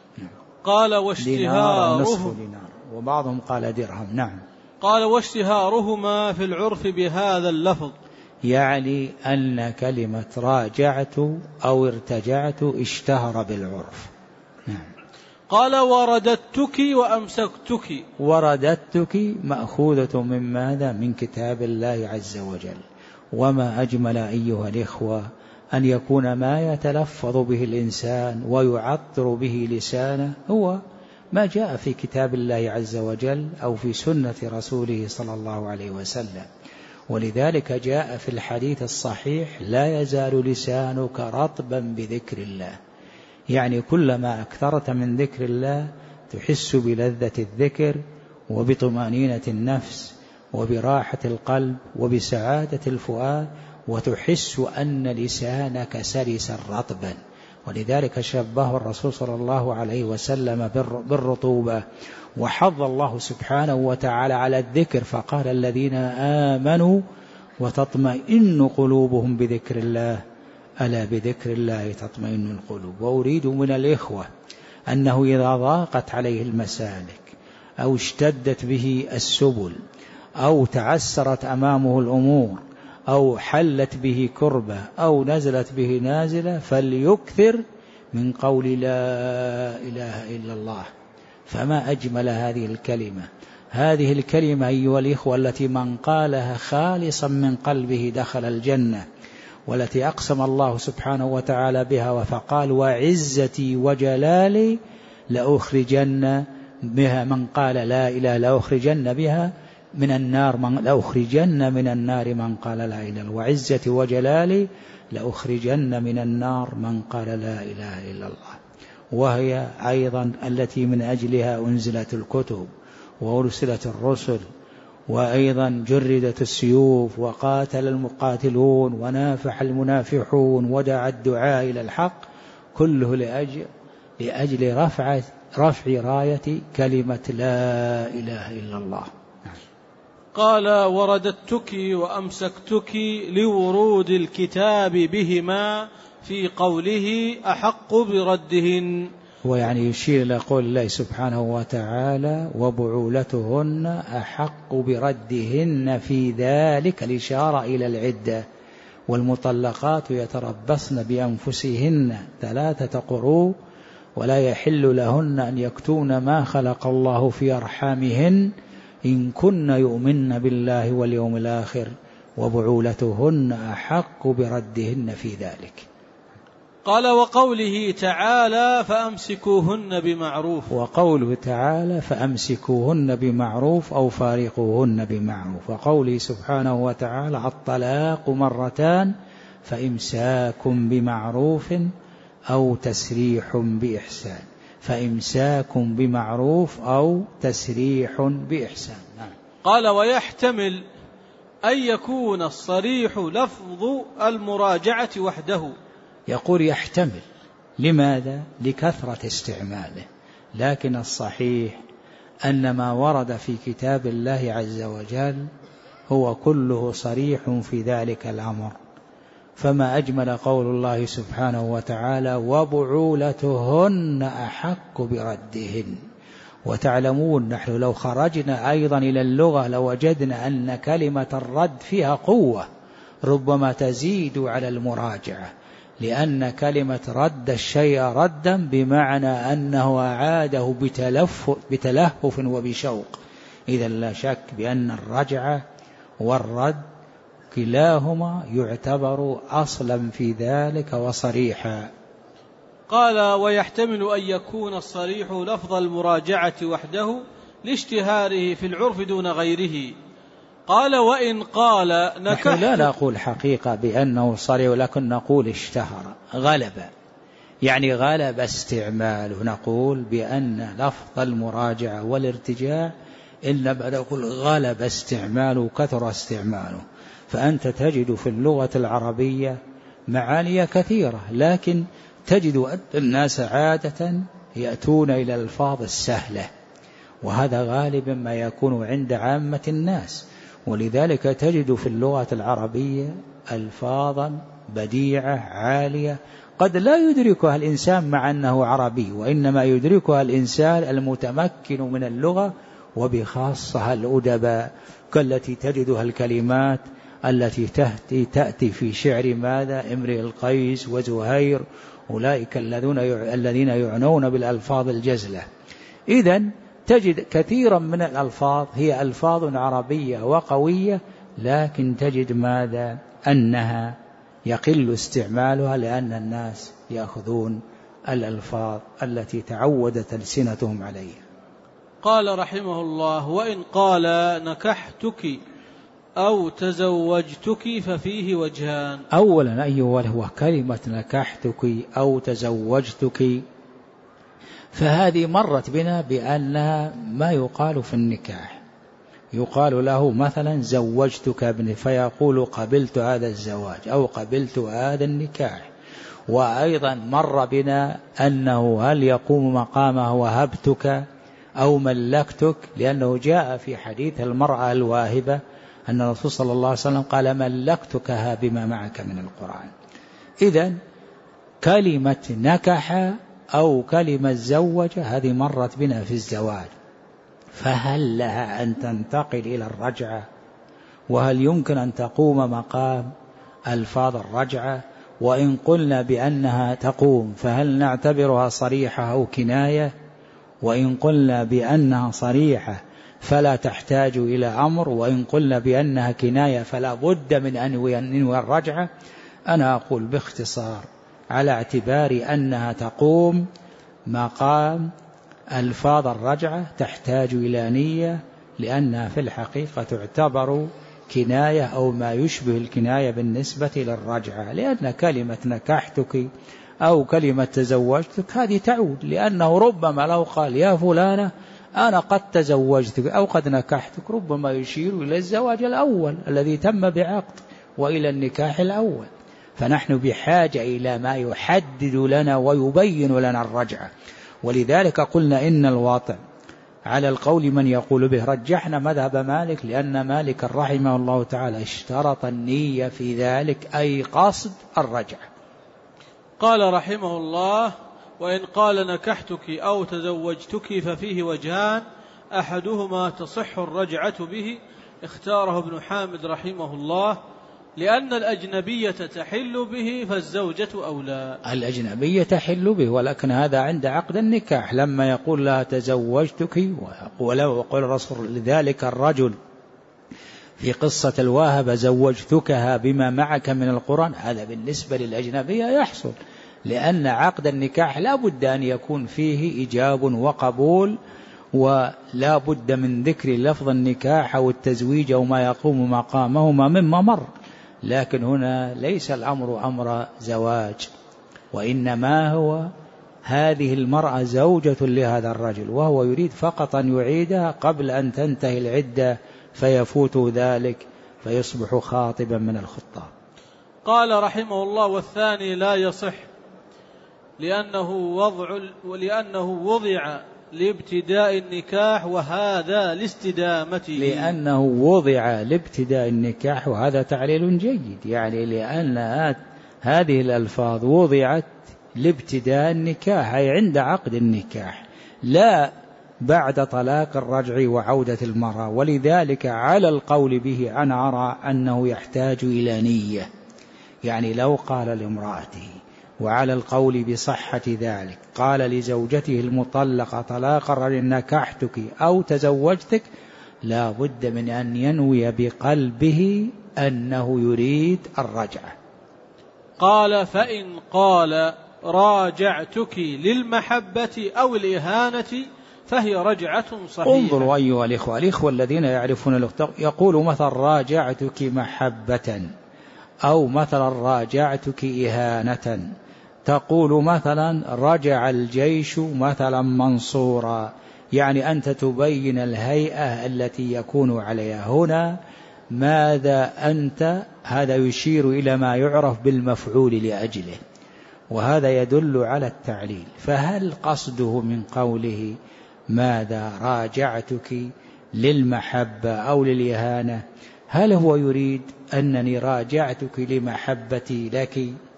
قال: واشتهاره، نصف دينار، وبعضهم قال درهم. نعم. قال: واشتهارهما في العرف بهذا اللفظ، يعني أن كلمة راجعت أو ارتجعت اشتهر بالعرف. نعم. قال: ورددتك وأمسكتك. ورددتك مأخوذة من ماذا؟ من كتاب الله عز وجل. وما أجمل أيها الإخوة أن يكون ما يتلفظ به الإنسان ويعطر به لسانه هو ما جاء في كتاب الله عز وجل أو في سنة رسوله صلى الله عليه وسلم. ولذلك جاء في الحديث الصحيح: لا يزال لسانك رطبا بذكر الله، يعني كلما أكثرت من ذكر الله تحس بلذة الذكر وبطمأنينة النفس وبراحة القلب وبسعادة الفؤاد، وتحس أن لسانك سلسا رطبا. ولذلك شبه الرسول صلى الله عليه وسلم بالرطوبة. وحض الله سبحانه وتعالى على الذكر فقال: الذين آمنوا وتطمئن قلوبهم بذكر الله، ألا بذكر الله تطمئن القلوب. وأريد من الإخوة أنه إذا ضاقت عليه المسالك أو اشتدت به السبل أو تعسرت أمامه الأمور أو حلت به كربة أو نزلت به نازلة، فليكثر من قول لا إله إلا الله. فما أجمل هذه الكلمة. هذه الكلمة أيها الإخوة التي من قالها خالصا من قلبه دخل الجنة، والتي أقسم الله سبحانه وتعالى بها فقال: وعزتي وجلالي لأخرجن بها من قال لا إله، لأخرجن بها من النار لأخرجن من النار من قال لا إله، وعزتي وجلالي لأخرجن من النار من قال لا إله إلا الله. وهي أيضا التي من أجلها أنزلت الكتب وأرسلت الرسل، وأيضا جردت السيوف وقاتل المقاتلون ونافح المنافحون ودعا الدعاء إلى الحق، كله لأجل رفع راية كلمة لا إله إلا الله. قال: ورددتك وأمسكتك لورود الكتاب بهما في قوله أحق بردهن. ويعني يشير إلى قول الله سبحانه وتعالى: وبعولتهن أحق بردهن في ذلك، الإشارة إلى العدة. والمطلقات يتربصن بأنفسهن 3 قروء، ولا يحل لهن أن يكتمن ما خلق الله في أرحامهن إن كن يؤمن بالله واليوم الآخر، وبعولتهن أحق بردهن في ذلك. قال: وقوله تعالى: فأمسكوهن بمعروف. وقوله تعالى: فأمسكوهن بمعروف أو فارقوهن بمعروف. وقوله سبحانه وتعالى: الطلاق 2، فإمساك بمعروف أو تسريح بإحسان. فإمساك بمعروف أو تسريح بإحسان. قال: ويحتمل أن يكون الصريح لفظ المراجعة وحده. يقول يحتمل، لماذا؟ لكثرة استعماله، لكن الصحيح أن ما ورد في كتاب الله عز وجل هو كله صريح في ذلك الأمر، فما أجمل قول الله سبحانه وتعالى وبعولتهن أحق بردهن. وتعلمون نحن لو خرجنا أيضا إلى اللغة لوجدنا أن كلمة الرد فيها قوة ربما تزيد على المراجعة، لأن كلمة رد الشيء ردا بمعنى أنه أعاده بتلهف وبشوق. إذا لا شك بأن الرجعة والرد كلاهما يعتبر أصلا في ذلك وصريحا. قال ويحتمل أن يكون الصريح لفظ المراجعة وحده لاشتهاره في العرف دون غيره. قال وإن قال نحن لا نقول حقيقة بأنه صريح، ولكن نقول اشتهر غلب، يعني غلب استعماله. نقول بأن لفظ المراجعة والارتجاع إنما نقول غلب استعماله وكثر استعماله. فأنت تجد في اللغة العربية معاني كثيرة، لكن تجد أن الناس عادة يأتون إلى الألفاظ السهلة، وهذا غالبا ما يكون عند عامة الناس. ولذلك تجد في اللغة العربية ألفاظا بديعة عالية قد لا يدركها الإنسان مع أنه عربي، وإنما يدركها الإنسان المتمكن من اللغة، وبخاصة الأدباء كالتي تجدها الكلمات التي تأتي في شعر ماذا امرئ القيس وزهير، أولئك الذين يعنون بالألفاظ الجزلة. إذن تجد كثيرا من الألفاظ هي ألفاظ عربية وقوية، لكن تجد ماذا أنها يقل استعمالها لأن الناس يأخذون الألفاظ التي تعودت ألسنتهم عليها. قال رحمه الله وإن قال نكحتك أو تزوجتك ففيه وجهان. أولا أيها هو كلمة نكحتك أو تزوجتك، فهذه مرت بنا بأنها ما يقال في النكاح. يقال له مثلا زوجتك ابني، فيقول قبلت هذا الزواج أو قبلت هذا النكاح. وأيضا مر بنا أنه هل يقوم مقامه وهبتك أو ملكتك، لأنه جاء في حديث المرأة الواهبة أن الرسول صلى الله عليه وسلم قال ملكتكها بما معك من القرآن. إذن كلمة نكح أو كلمة زوج هذه مرت بنا في الزواج، فهل لها أن تنتقل إلى الرجعة؟ وهل يمكن أن تقوم مقام ألفاظ الرجعة؟ وإن قلنا بأنها تقوم فهل نعتبرها صريحة أو كناية؟ وإن قلنا بأنها صريحة فلا تحتاج إلى أمر، وإن قلنا بأنها كناية فلا بد من أن ننوي الرجعة. أنا أقول باختصار على اعتبار أنها تقوم مقام ألفاظ الرجعة تحتاج إلى نية، لأنها في الحقيقة تعتبر كناية أو ما يشبه الكناية بالنسبة للرجعة، لأن كلمة نكحتك أو كلمة تزوجتك هذه تعود، لأنه ربما لو قال يا فلانة أنا قد تزوجتك أو قد نكحتك ربما يشير إلى الزواج الأول الذي تم بعقد وإلى النكاح الأول. فنحن بحاجة إلى ما يحدد لنا ويبين لنا الرجعة. ولذلك قلنا إن الواطع على القول من يقول به. رجحنا مذهب مالك لأن مالك رحمه الله تعالى اشترط النية في ذلك، أي قصد الرجعة. قال رحمه الله وإن قال نكحتك أو تزوجتك ففيه وجهان، أحدهما تصح الرجعة به، اختاره ابن حامد رحمه الله، لأن الأجنبية تحل به فالزوجة أولى. الأجنبية تحل به، ولكن هذا عند عقد النكاح لما يقول لها تزوجتك، ويقول الرسول لذلك الرجل في قصة الواهبة زوجتكها بما معك من القرآن، هذا بالنسبة للأجنبية يحصل، لأن عقد النكاح لا بد أن يكون فيه إجاب وقبول، ولا بد من ذكر لفظ النكاح أو التزويج أو ما يقوم مقامهما مما مر. لكن هنا ليس الأمر أمر زواج، وإنما هو هذه المرأة زوجة لهذا الرجل، وهو يريد فقط أن يعيدها قبل أن تنتهي العدة فيفوت ذلك فيصبح خاطبا من الخطاب. قال رحمه الله لابتداء النكاح وهذا لاستدامته. لأنه وضع لابتداء النكاح، وهذا تعليل جيد، يعني لأن هذه الألفاظ وضعت لابتداء النكاح أي عند عقد النكاح، لا بعد طلاق الرجع وعودة المرأة. ولذلك على القول به أنا أرى أنه يحتاج إلى نية، يعني لو قال لامرأته، وعلى القول بصحة ذلك قال لزوجته المطلقة طلاق الرجل نكحتك أو تزوجتك، لا بد من أن ينوي بقلبه أنه يريد الرجعة. قال فإن قال راجعتك للمحبة أو الإهانة فهي رجعة صحيحة. انظروا أيها الإخوة الذين يعرفون يقول مثلا راجعتك محبة، أو مثلا راجعتك إهانة. تقول مثلا رجع الجيش مثلا منصورا، يعني أنت تبين الهيئة التي يكون عليها. هنا ماذا أنت؟ هذا يشير إلى ما يعرف بالمفعول لأجله، وهذا يدل على التعليل. فهل قصده من قوله ماذا راجعتك للمحبة أو للإهانة، هل هو يريد أنني راجعتك لمحبتي لك،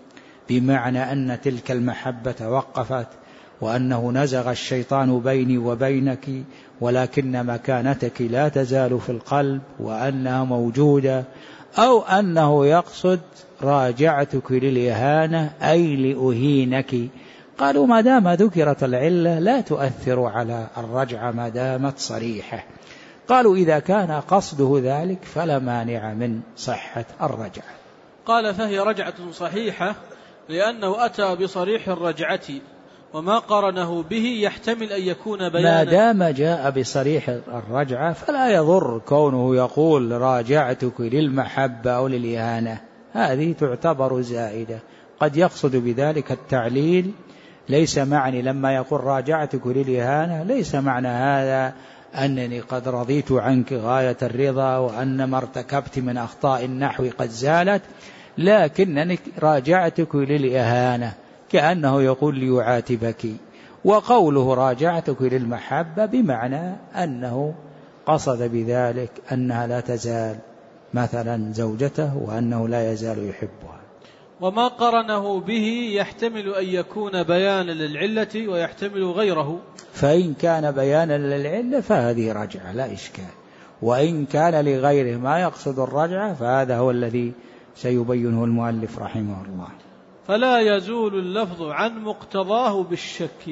بمعنى أن تلك المحبة وقفت وأنه نزغ الشيطان بيني وبينك، ولكن مكانتك لا تزال في القلب وأنها موجودة، أو أنه يقصد راجعتك للإهانة أي لأهينك؟ قالوا ما دام ذكرت العلة لا تؤثر على الرجعة ما دامت صريحة. قالوا إذا كان قصده ذلك فلا مانع من صحة الرجعة. قال فهي رجعة صحيحة لأنه أتى بصريح الرجعة، وما قرنه به يحتمل أن يكون بيانا. ما دام جاء بصريح الرجعة فلا يضر كونه يقول راجعتك للمحبة أو للإهانة، هذه تعتبر زائدة. قد يقصد بذلك التعليل. ليس معني لما يقول راجعتك للإهانة ليس معنى هذا أنني قد رضيت عنك غاية الرضا وأن ما ارتكبت من أخطاء النحو قد زالت، لكنني راجعتك للإهانة، كأنه يقول ليعاتبك. وقوله راجعتك للمحبة بمعنى أنه قصد بذلك أنها لا تزال مثلا زوجته وأنه لا يزال يحبها. وما قرنه به يحتمل أن يكون بيانا للعلة ويحتمل غيره. فإن كان بيانا للعلة فهذه رجعة لا إشكال، وإن كان لغيره ما يقصد الرجعة فهذا هو الذي سيبينه المؤلف رحمه الله. فلا يزول اللفظ عن مقتضاه بالشك.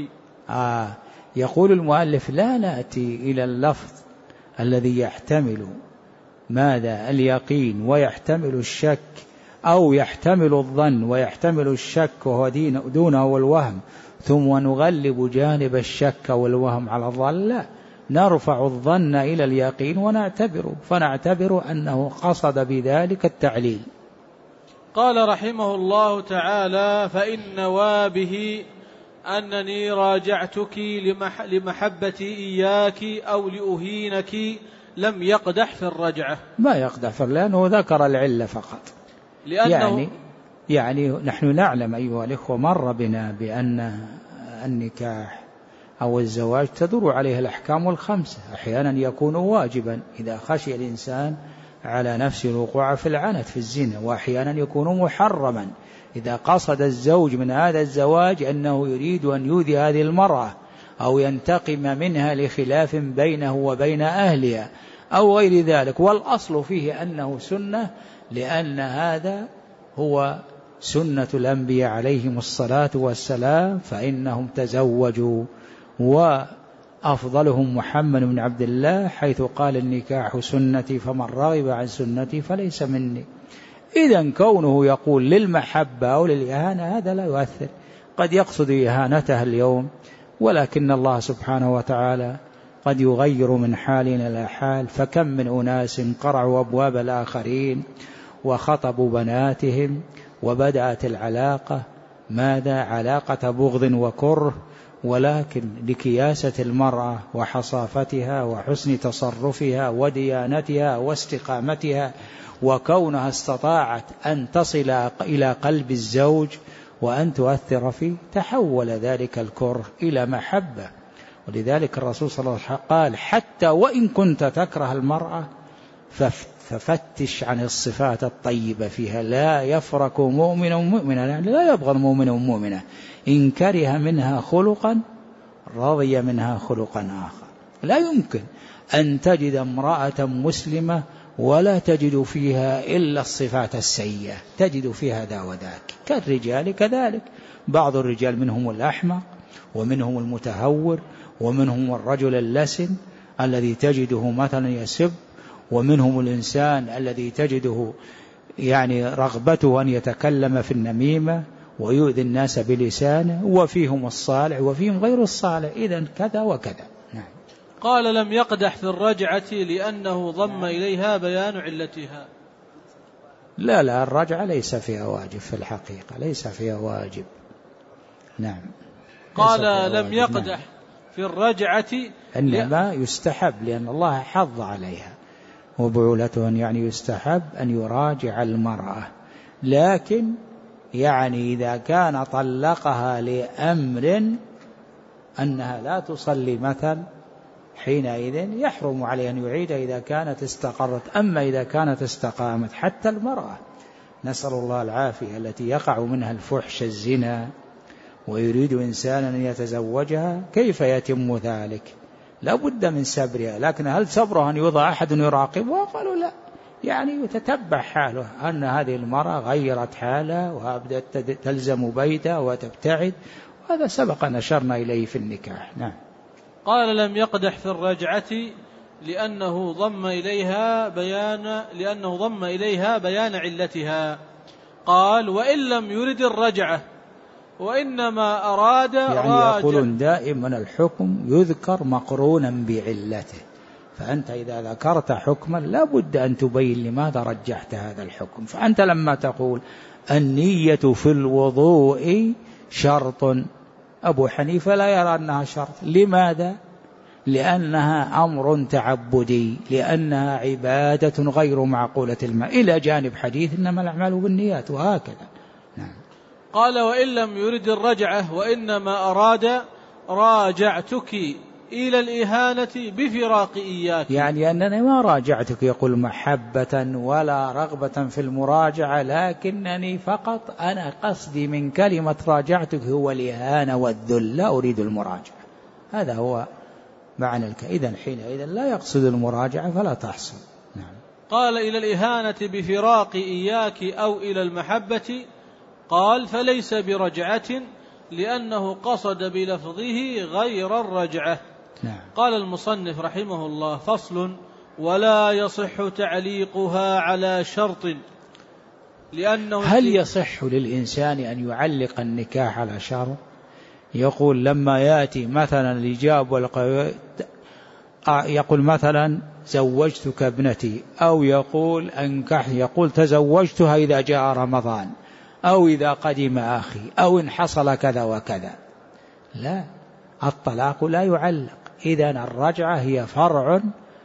يقول المؤلف لا نأتي إلى اللفظ الذي يحتمل ماذا؟ اليقين ويحتمل الشك، أو يحتمل الظن ويحتمل الشك وهو دونه والوهم، ثم نغلب جانب الشك والوهم على الظن. لا، نرفع الظن إلى اليقين فنعتبر أنه قصد بذلك التعليل. قال رحمه الله تعالى فإن نوى أنني راجعتك لمحبتي إياك أو لأهينك لم يقدح في الرجعة. ما يقدح لأنه ذكر العلة فقط. يعني نحن نعلم أيها الإخوة مر بنا بأن النكاح أو الزواج تدور عليه الأحكام الخمسة. أحيانا يكون واجبا إذا خشي الإنسان على نفسه الوقوع في العنت في الزنا، وأحيانا يكون محرما إذا قصد الزوج من هذا الزواج أنه يريد أن يؤذي هذه المرأة أو ينتقم منها لخلاف بينه وبين أهلها أو غير ذلك. والأصل فيه أنه سنة، لأن هذا هو سنة الأنبياء عليهم الصلاة والسلام، فإنهم تزوجوا، وأفضلهم محمد بن عبد الله حيث قال النكاح سنتي فمن رغب عن سنتي فليس مني. إذن كونه يقول للمحبة أو للإهانة هذا لا يؤثر. قد يقصد إهانتها اليوم، ولكن الله سبحانه وتعالى قد يغير من حالنا إلى حال. فكم من أناس قرعوا أبواب الآخرين وخطبوا بناتهم وبدأت العلاقة ماذا؟ علاقة بغض وكره، ولكن لكياسة المرأة وحصافتها وحسن تصرفها وديانتها واستقامتها وكونها استطاعت أن تصل إلى قلب الزوج وأن تؤثر فيه، تحول ذلك الكره إلى محبة. ولذلك الرسول صلى الله عليه وسلم قال حتى وإن كنت تكره المرأة ففتش عن الصفات الطيبة فيها. لا يفرق مؤمن مؤمنا، يعني لا يبغض مؤمن مؤمنة، إن كره منها خلقا رضي منها خلقا آخر. لا يمكن أن تجد امرأة مسلمة ولا تجد فيها إلا الصفات السيئة، تجد فيها ذا وذاك. كالرجال كذلك، بعض الرجال منهم الأحمق، ومنهم المتهور، ومنهم الرجل اللسن الذي تجده مثلا يسب، ومنهم الإنسان الذي تجده يعني رغبته أن يتكلم في النميمة ويؤذي الناس بلسانه، وفيهم الصالح وفيهم غير الصالح. إذن كذا وكذا. نعم. قال لم يقدح في الرجعة لأنه ضم إليها بيان علتها. لا الرجعة ليس فيها واجب في الحقيقة، ليس فيها واجب. نعم. قال لم يقدح في الرجعة إنما يستحب، لأن الله حض عليها، وبعولته يعني يستحب أن يراجع المرأة، لكن يعني إذا كان طلقها لأمر أنها لا تصلي مثل، حينئذ يحرم عليه أن يعيد إذا كانت استقرت. أما إذا كانت استقامت، حتى المرأة نسأل الله العافية التي يقع منها الفحش الزنا ويريد إنسانا أن يتزوجها، كيف يتم ذلك؟ لا بد من سبرها. لكن هل سبرها أن يوضع أحد يراقبها؟ قالوا لا، يعني يتتبع حاله، أن هذه المرأة غيرت حالها وأبدأت تلزم بيتها وتبتعد، وهذا سبق نشرنا إليه في النكاح. نعم. قال لم يقدح في الرجعة لأنه ضم إليها بيان علتها. قال وإن لم يرد الرجعة وإنما أراد يعني يقولون دائما الحكم يذكر مقرونا بعلته، فأنت إذا ذكرت حكما لا بد أن تبين لماذا رجحت هذا الحكم. فأنت لما تقول النية في الوضوء شرط، أبو حنيفة لا يرى أنها شرط. لماذا؟ لأنها أمر تعبدي، لأنها عبادة غير معقولة الماء، إلى جانب حديث إنما الأعمال بالنيات، وهكذا. نعم. قال وإن لم يرد الرجعة وإنما أراد راجعتك إلى الإهانة بفراق إياك، يعني أنني ما راجعتك يقول محبة ولا رغبة في المراجعة، لكنني فقط أنا قصدي من كلمة راجعتك هو الإهانة والذل، لا أريد المراجعة. هذا هو معنى إذن حينئذ لا يقصد المراجعة فلا تحصل. نعم. قال إلى الإهانة بفراق إياك أو إلى المحبة، قال فليس برجعة لأنه قصد بلفظه غير الرجعة. نعم. قال المصنف رحمه الله فصل ولا يصح تعليقها على شرط، لأنه هل يصح للإنسان أن يعلق النكاح على شرط؟ يقول لما يأتي مثلا الإجاب والقبول، يقول مثلا زوجتك ابنتي، أو يقول أنكح، يقول تزوجتها إذا جاء رمضان، أو إذا قدم أخي، أو إن حصل كذا وكذا. لا، الطلاق لا يعلق. إذن الرجعة هي فرع،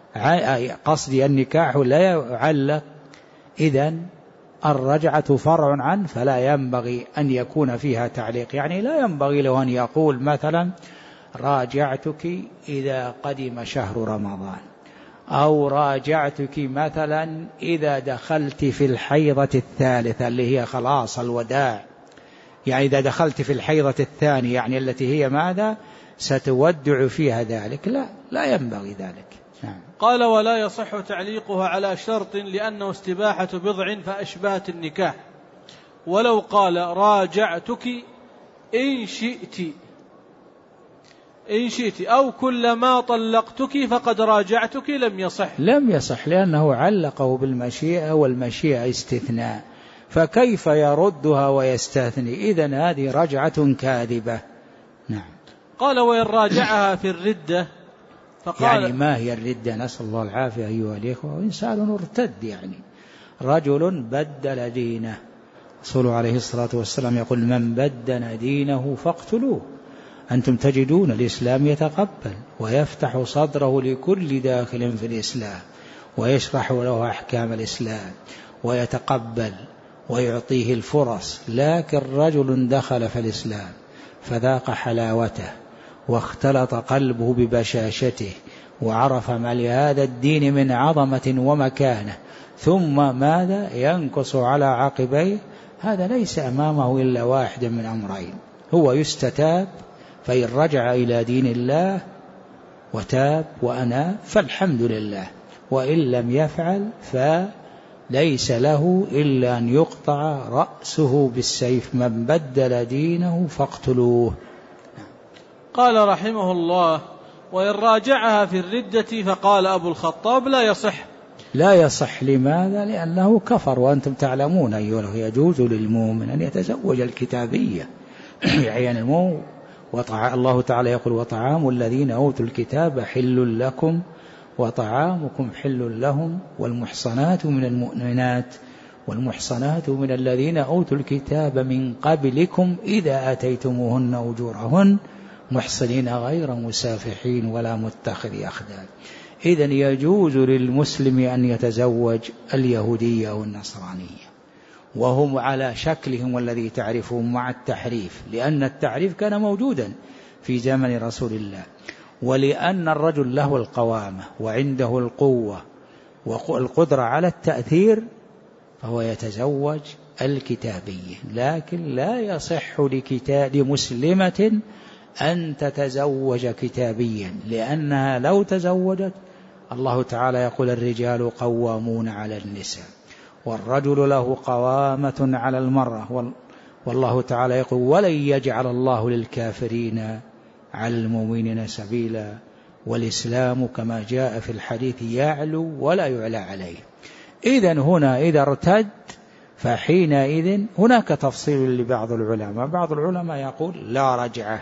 قصدي النكاح لا يعلق، إذن الرجعة فرع عنه، فلا ينبغي أن يكون فيها تعليق. يعني لا ينبغي له أن يقول مثلا راجعتك إذا قدم شهر رمضان، أو راجعتك مثلا إذا دخلت في الحيضة الثالثة اللي هي خلاص الوداع، يعني إذا دخلت في الحيضة الثانية يعني التي هي ماذا ستودع فيها ذلك. لا ينبغي ذلك. نعم. قال ولا يصح تعليقها على شرط لأنه استباحة بضع فأشبهت النكاح، ولو قال راجعتك إن شئت أو كلما طلقتك فقد راجعتك لم يصح لأنه علقه بالمشيئة، والمشيئة استثناء، فكيف يردها ويستثني؟ إذن هذه رجعة كاذبة. نعم. قال وإن راجعها في الردة، فقال يعني ما هي الردة؟ نسأل الله العافية أيها الإخوة. إنسان ارتد، يعني رجل بدل دينه. رسول عليه الصلاة والسلام يقول من بدل دينه فاقتلوه. أنتم تجدون الإسلام يتقبل ويفتح صدره لكل داخل في الإسلام، ويشرح له أحكام الإسلام ويتقبل ويعطيه الفرص، لكن رجل دخل في الإسلام فذاق حلاوته واختلط قلبه ببشاشته وعرف ما لهذا الدين من عظمة ومكانة، ثم ماذا ينكص على عقبيه، هذا ليس أمامه إلا واحد من أمرين: هو يستتاب، فإن رجع إلى دين الله وتاب وأناب فالحمد لله، وإن لم يفعل فليس له إلا أن يقطع رأسه بالسيف: من بدل دينه فاقتلوه. قال رحمه الله: وإن راجعها في الردة، فقال أبو الخطاب: لا يصح. لا يصح. لماذا؟ لأنه كفر، وأنتم تعلمون أيها يجوز للمؤمن أن يتزوج الكتابية يعني المؤمن، الله تعالى يقول: وطعام الذين أوتوا الكتاب حل لكم وطعامكم حل لهم والمحصنات من المؤمنات والمحصنات من الذين أوتوا الكتاب من قبلكم إذا آتيتموهن أجورهن محصنين غير مسافحين ولا متخذي أخدان. إذن يجوز للمسلم أن يتزوج اليهودية والنصرانية وهم على شكلهم الذي تعرفون مع التحريف، لأن التحريف كان موجودا في زمن رسول الله، ولأن الرجل له القوامة وعنده القوة والقدرة على التأثير فهو يتزوج الكتابية. لكن لا يصح لمسلمة أن تتزوج كتابيا، لأنها لو تزوجت الله تعالى يقول: الرجال قوامون على النساء، والرجل له قوامة على المرأة، والله تعالى يقول: ولن يجعل الله للكافرين على المؤمنين سبيلا، والإسلام كما جاء في الحديث يعلو ولا يعلى عليه. إذن هنا إذا ارتد فحينئذ هناك تفصيل لبعض العلماء، بعض العلماء يقول لا رجعه،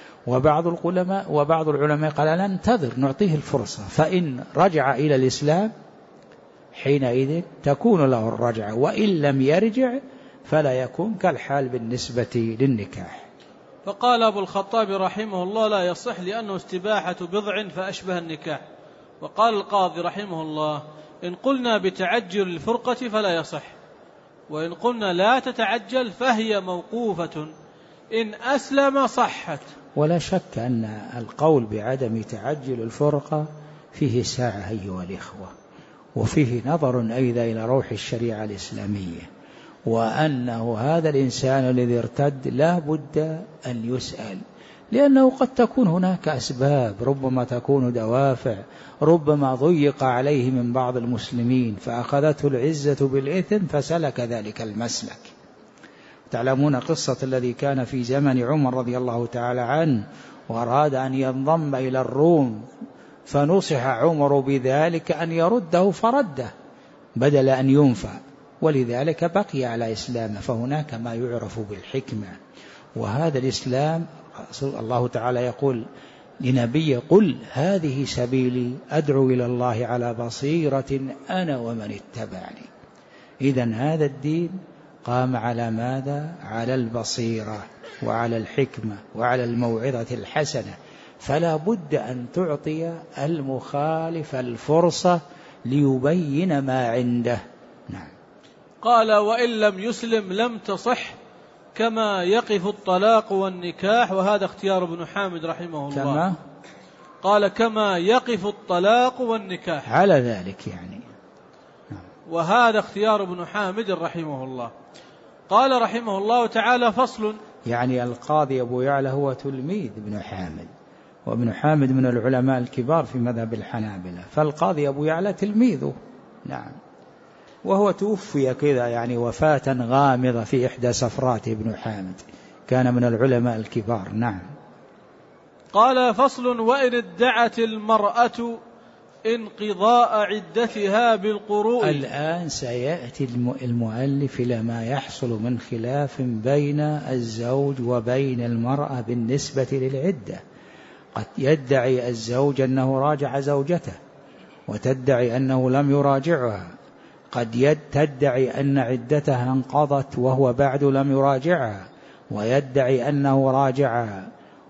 وبعض العلماء قال ننتظر نعطيه الفرصة، فإن رجع إلى الإسلام حينئذ تكون له الرجعة، وإن لم يرجع فلا يكون كالحال بالنسبة للنكاح. فقال أبو الخطاب رحمه الله: لا يصح لأنه استباحة بضع فأشبه النكاح. وقال القاضي رحمه الله: إن قلنا بتعجل الفرقة فلا يصح، وإن قلنا لا تتعجل فهي موقوفة، إن أسلم صحت. ولا شك أن القول بعدم تعجل الفرقة فيه ساعة أيها الإخوة، وفيه نظر أيضا إلى روح الشريعة الإسلامية، وأنه هذا الإنسان الذي ارتد لا بد أن يسأل، لأنه قد تكون هناك أسباب، ربما تكون دوافع، ربما ضيق عليه من بعض المسلمين فأخذته العزة بالإثم فسلك ذلك المسلك. تعلمون قصة الذي كان في زمن عمر رضي الله تعالى عنه وأراد أن ينضم إلى الروم، فنصح عمر بذلك أن يرده فرده بدل أن ينفى، ولذلك بقي على إسلامه. فهناك ما يعرف بالحكمة، وهذا الإسلام الله تعالى يقول لنبي: قل هذه سبيلي أدعو إلى الله على بصيرة أنا ومن اتبعني. إذن هذا الدين قام على ماذا؟ على البصيرة وعلى الحكمة وعلى الموعظة الحسنة، فلا بد أن تعطي المخالف الفرصة ليبين ما عنده. نعم. قال: وإن لم يسلم لم تصح، كما يقف الطلاق والنكاح. وهذا اختيار ابن حامد رحمه الله. قال: كما يقف الطلاق والنكاح، على ذلك يعني. وهذا اختيار ابن حامد رحمه الله. قال رحمه الله تعالى: فصل. يعني القاضي أبو يعلى هو تلميذ ابن حامد، وابن حامد من العلماء الكبار في مذهب الحنابلة، فالقاضي أبو يعلى تلميذه. نعم. وهو توفي كذا يعني وفاة غامضة في إحدى سفراته ابن حامد، كان من العلماء الكبار. نعم. قال: فصل. وإن ادعت المرأة انقضاء عدتها بالقروء. الآن سيأتي المؤلف إلى ما يحصل من خلاف بين الزوج وبين المرأة بالنسبة للعدة. قد يدعي الزوج أنه راجع زوجته، وتدعي أنه لم يراجعها، قد تدعي أن عدتها انقضت وهو بعد لم يراجعها، ويدعي أنه راجعها،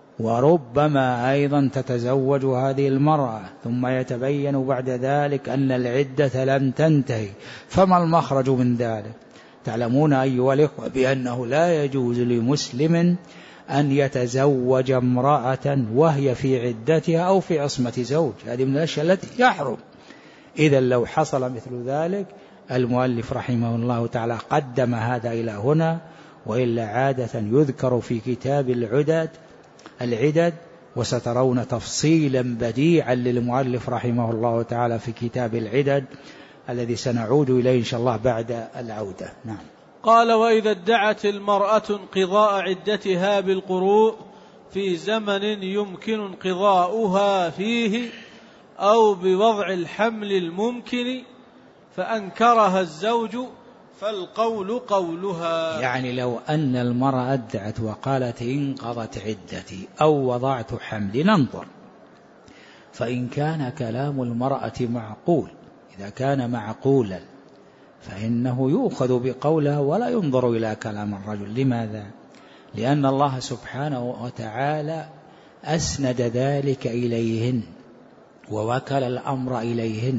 وربما أيضا تتزوج هذه المرأة ثم يتبين بعد ذلك أن العدة لم تنتهي، فما المخرج من ذلك؟ تعلمون أيها الإخوة بأنه لا يجوز لمسلم أن يتزوج امرأة وهي في عدتها أو في عصمة زوج، هذه من الأشياء التي يحرم. إذا لو حصل مثل ذلك المؤلف رحمه الله تعالى قدم هذا إلى هنا، وإلا عادة يذكر في كتاب العدد، وسترون تفصيلا بديعا للمؤلف رحمه الله تعالى في كتاب العدد الذي سنعود إليه إن شاء الله بعد العودة. نعم. قال: وإذا ادعت المرأة انقضاء عدتها بالقروء في زمن يمكن انقضاؤها فيه أو بوضع الحمل الممكن فأنكرها الزوج فالقول قولها. يعني لو أن المرأة ادعت وقالت انقضت عدتي أو وضعت حملي، ننظر، فإن كان كلام المرأة معقول، إذا كان معقولا فإنه يؤخذ بقولها ولا ينظر إلى كلام الرجل. لماذا؟ لأن الله سبحانه وتعالى أسند ذلك إليهن ووكل الأمر إليهن،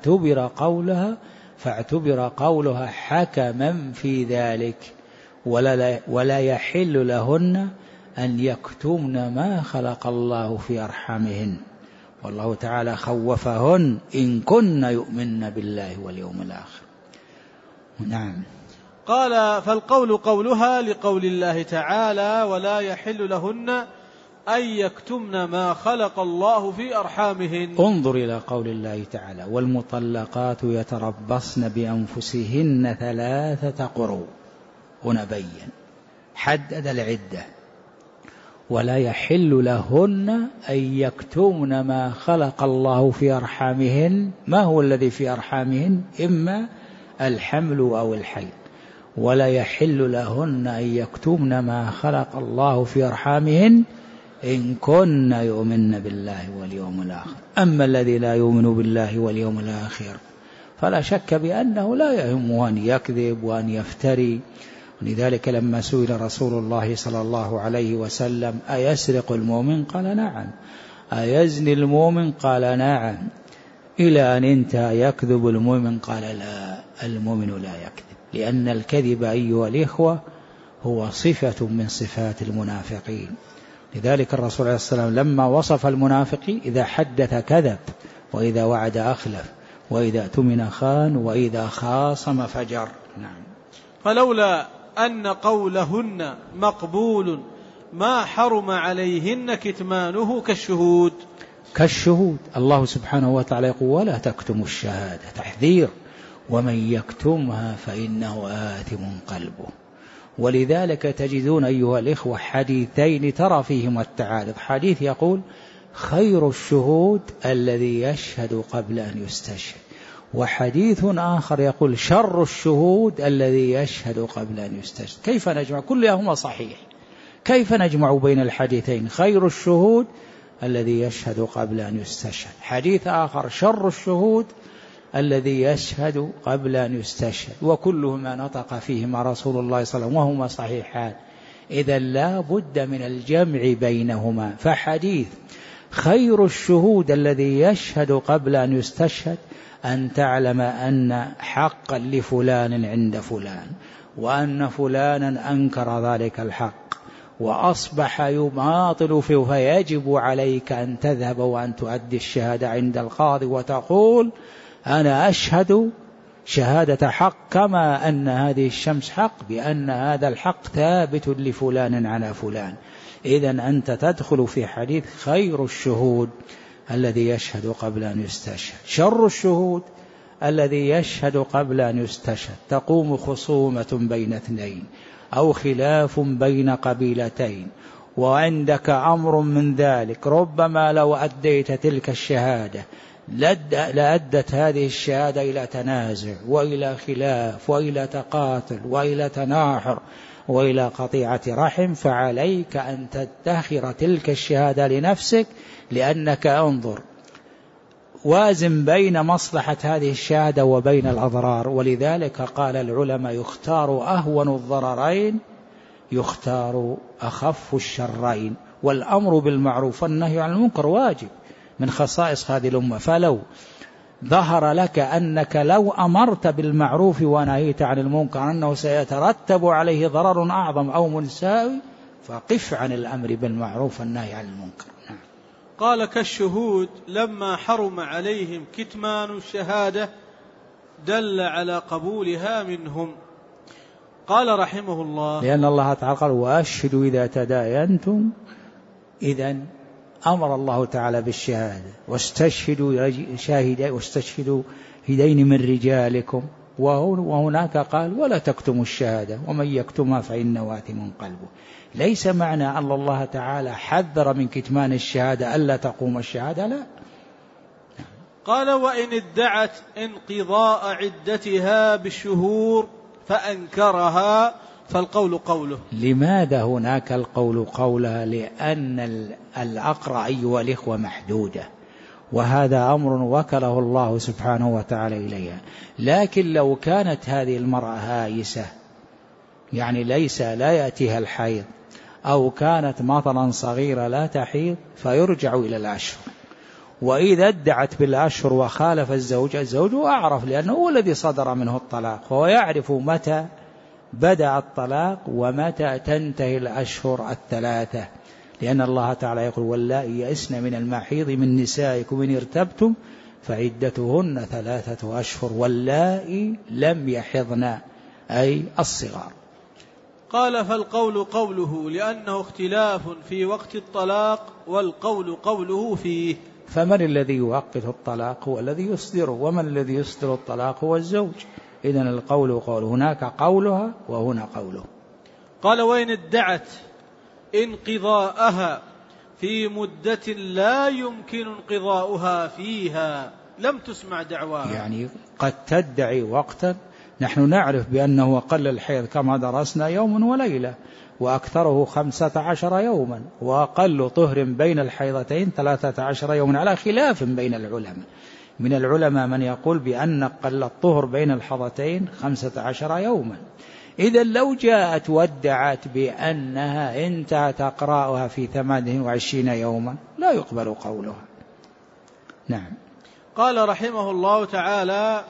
فاعتبر قولها حكما في ذلك، ولا يحل لهن أن يكتمن ما خلق الله في أرحامهن، والله تعالى خوفهن إن كن يؤمن بالله واليوم الآخر. نعم. قال: فالقول قولها لقول الله تعالى: ولا يحل لهن أن يكتمن ما خلق الله في أرحامهن. انظر إلى قول الله تعالى: والمطلقات يتربصن بأنفسهن 3 قروء. هنا بين حدد العدة، ولا يحل لهن أن يكتمن ما خلق الله في أرحامهن. ما هو الذي في أرحامهن؟ إما الحمل أو الحيض. ولا يحل لهن أن يكتمن ما خلق الله في أرحامهن إن كن يؤمن بالله واليوم الآخر. أما الذي لا يؤمن بالله واليوم الآخر فلا شك بأنه لا يهمه أن يكذب وأن يفتري. لذلك لما سئل رسول الله صلى الله عليه وسلم: أيسرق المؤمن؟ قال: نعم. أيزني المؤمن؟ قال: نعم. إلى أن انتهى: يكذب المؤمن؟ قال: لا، المؤمن لا يكذب. لأن الكذب أيها الإخوة هو صفة من صفات المنافقين. لذلك الرسول عليه الصلاة والسلام لما وصف المنافقين: إذا حدث كذب، وإذا وعد أخلف، وإذا اؤتمن خان، وإذا خاصم فجر. نعم. فلولا أن قولهن مقبول ما حرم عليهن كتمانه كالشهود. الله سبحانه وتعالى يقول: ولا تكتموا الشهادة، تحذير، ومن يكتمها فإنه آثم قلبه. ولذلك تجدون أيها الإخوة حديثين ترى فيهما التعارض. حديث يقول: خير الشهود الذي يشهد قبل أن يستشهد، وحديث آخر يقول: شر الشهود الذي يشهد قبل أن يستشهد. كيف نجمع؟ كلهما صحيح، كيف نجمع بين الحديثين؟ خير الشهود الذي يشهد قبل أن يستشهد، حديث آخر: شر الشهود الذي يشهد قبل أن يستشهد، وكلهما نطق فيهما رسول الله صلى الله عليه وسلم وهما صحيحان. إذا لا بد من الجمع بينهما. فحديث خير الشهود الذي يشهد قبل أن يستشهد أن تعلم أن حقا لفلان عند فلان، وأن فلانا أنكر ذلك الحق وأصبح يماطل فيه، فيجب عليك أن تذهب وأن تؤدي الشهادة عند القاضي وتقول: أنا أشهد شهادة حق كما أن هذه الشمس حق، بأن هذا الحق ثابت لفلان على فلان. إذن أنت تدخل في حديث خير الشهود الذي يشهد قبل أن يستشهد. شر الشهود الذي يشهد قبل أن يستشهد: تقوم خصومة بين اثنين أو خلاف بين قبيلتين وعندك أمر من ذلك، ربما لو أديت تلك الشهادة لأدت هذه الشهادة إلى تنازع وإلى خلاف وإلى تقاتل وإلى تناحر وإلى قطيعة رحم، فعليك أن تدخر تلك الشهادة لنفسك، لأنك انظر وازن بين مصلحة هذه الشهادة وبين الأضرار. ولذلك قال العلماء: يختار أهون الضررين، يختار أخف الشرين. والأمر بالمعروف والنهي عن المنكر واجب من خصائص هذه الأمة. فلو ظهر لك أنك لو أمرت بالمعروف ونهيت عن المنكر أنه سيترتب عليه ضرر أعظم أو مساوي، فقف عن الأمر بالمعروف والنهي عن المنكر. نعم. قال كالشهود لما حرم عليهم كتمان الشهادة دل على قبولها منهم. قال رحمه الله لأن الله تعالى قال وأشهدوا إذا تداينتم، إذن أمر الله تعالى بالشهادة واستشهدوا هدين من رجالكم، وهناك قال ولا تكتموا الشهادة ومن يكتمها فإنه آثم قلبه. ليس معنى أن الله تعالى حذر من كتمان الشهادة ألا تقوم الشهادة، لا. قال وإن ادعت انقضاء عدتها بالشهور فأنكرها فالقول قوله. لماذا هناك القول قولها؟ لأن الأقرع أيها الإخوة محدودة، وهذا أمر وكله الله سبحانه وتعالى إليها. لكن لو كانت هذه المرأة هائسة، يعني لا يأتيها الحيض، أو كانت مثلا صغيرة لا تحيض، فيرجع إلى الأشهر. وإذا ادعت بالأشهر وخالف الزوج أعرف، لأنه هو الذي صدر منه الطلاق، فهو يعرف متى بدأ الطلاق ومتى تنتهي الأشهر الثلاثة، لأن الله تعالى يقول واللائي يئسن من المحيض من نسائكم إن ارتبتم فعدتهن 3 أشهر واللائي لم يحضن، أي الصغار. قال فالقول قوله لأنه اختلاف في وقت الطلاق والقول قوله فيه. فمن الذي يوقت الطلاق؟ هو الذي يصدره، ومن الذي يصدر الطلاق؟ هو الزوج. إذن القول قول، هناك قولها وهنا قوله. قال وإن ادعت انقضاءها في مدة لا يمكن انقضاؤها فيها لم تسمع دعواها. يعني قد تدعي وقتا نحن نعرف بأنه أقل الحيض كما درسنا يوم وليلة، وأكثره 15 يوما، وأقل طهر بين الحيضتين 13 يوما، على خلاف بين العلماء. من العلماء من يقول بأن أقل الطهر بين الحيضتين 15 يوما. إذا لو جاءت وادعت بأنها انتهت أقراؤها في 28 يوما لا يقبل قولها. نعم. قال رحمه الله تعالى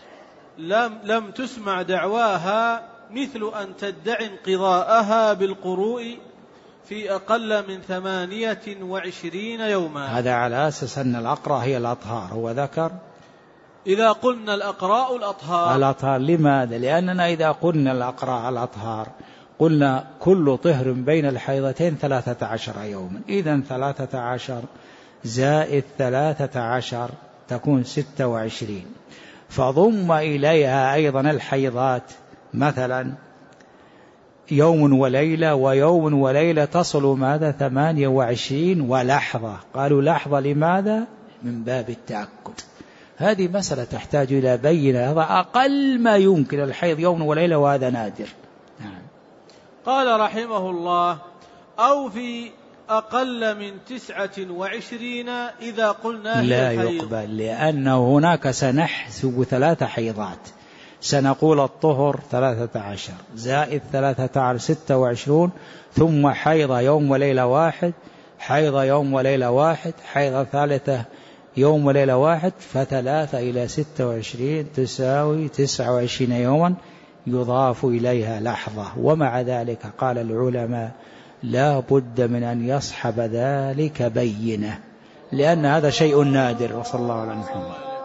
لم تسمع دعواها مثل أن تدعي انقضاءها بالقروء في أقل من 28 يوما. هذا على أساس أن الأقراء هي الأطهار، هو ذكر إذا قلنا الأقراء الأطهار. لماذا؟ لأننا إذا قلنا الأقراء الأطهار قلنا كل طهر بين الحيضتين 13 يوما، إذن 13 زائد 13 تكون 26، فضم إليها أيضا الحيضات، مثلا يوم وليلة ويوم وليلة تصل ماذا 28 ولحظة. قالوا لحظة لماذا؟ من باب التأكد. هذه مسألة تحتاج إلى بينة، هذا أقل ما يمكن الحيض يوم وليلة، وهذا نادر. نعم. قال رحمه الله أو في أقل من 29 إذا قلنا لا يقبل، لأنه هناك سنحسب 3 حيضات، سنقول الطهر 13 زائد 13 26، ثم حيض يوم وليلة واحد، حيض يوم وليلة واحد، حيض ثالثة يوم وليلة واحد، ف3 إلى 26 تساوي 29 يوما، يضاف إليها لحظة. ومع ذلك قال العلماء لا بد من أن يصحب ذلك بينة، لأن هذا شيء نادر. وصلى الله على محمد.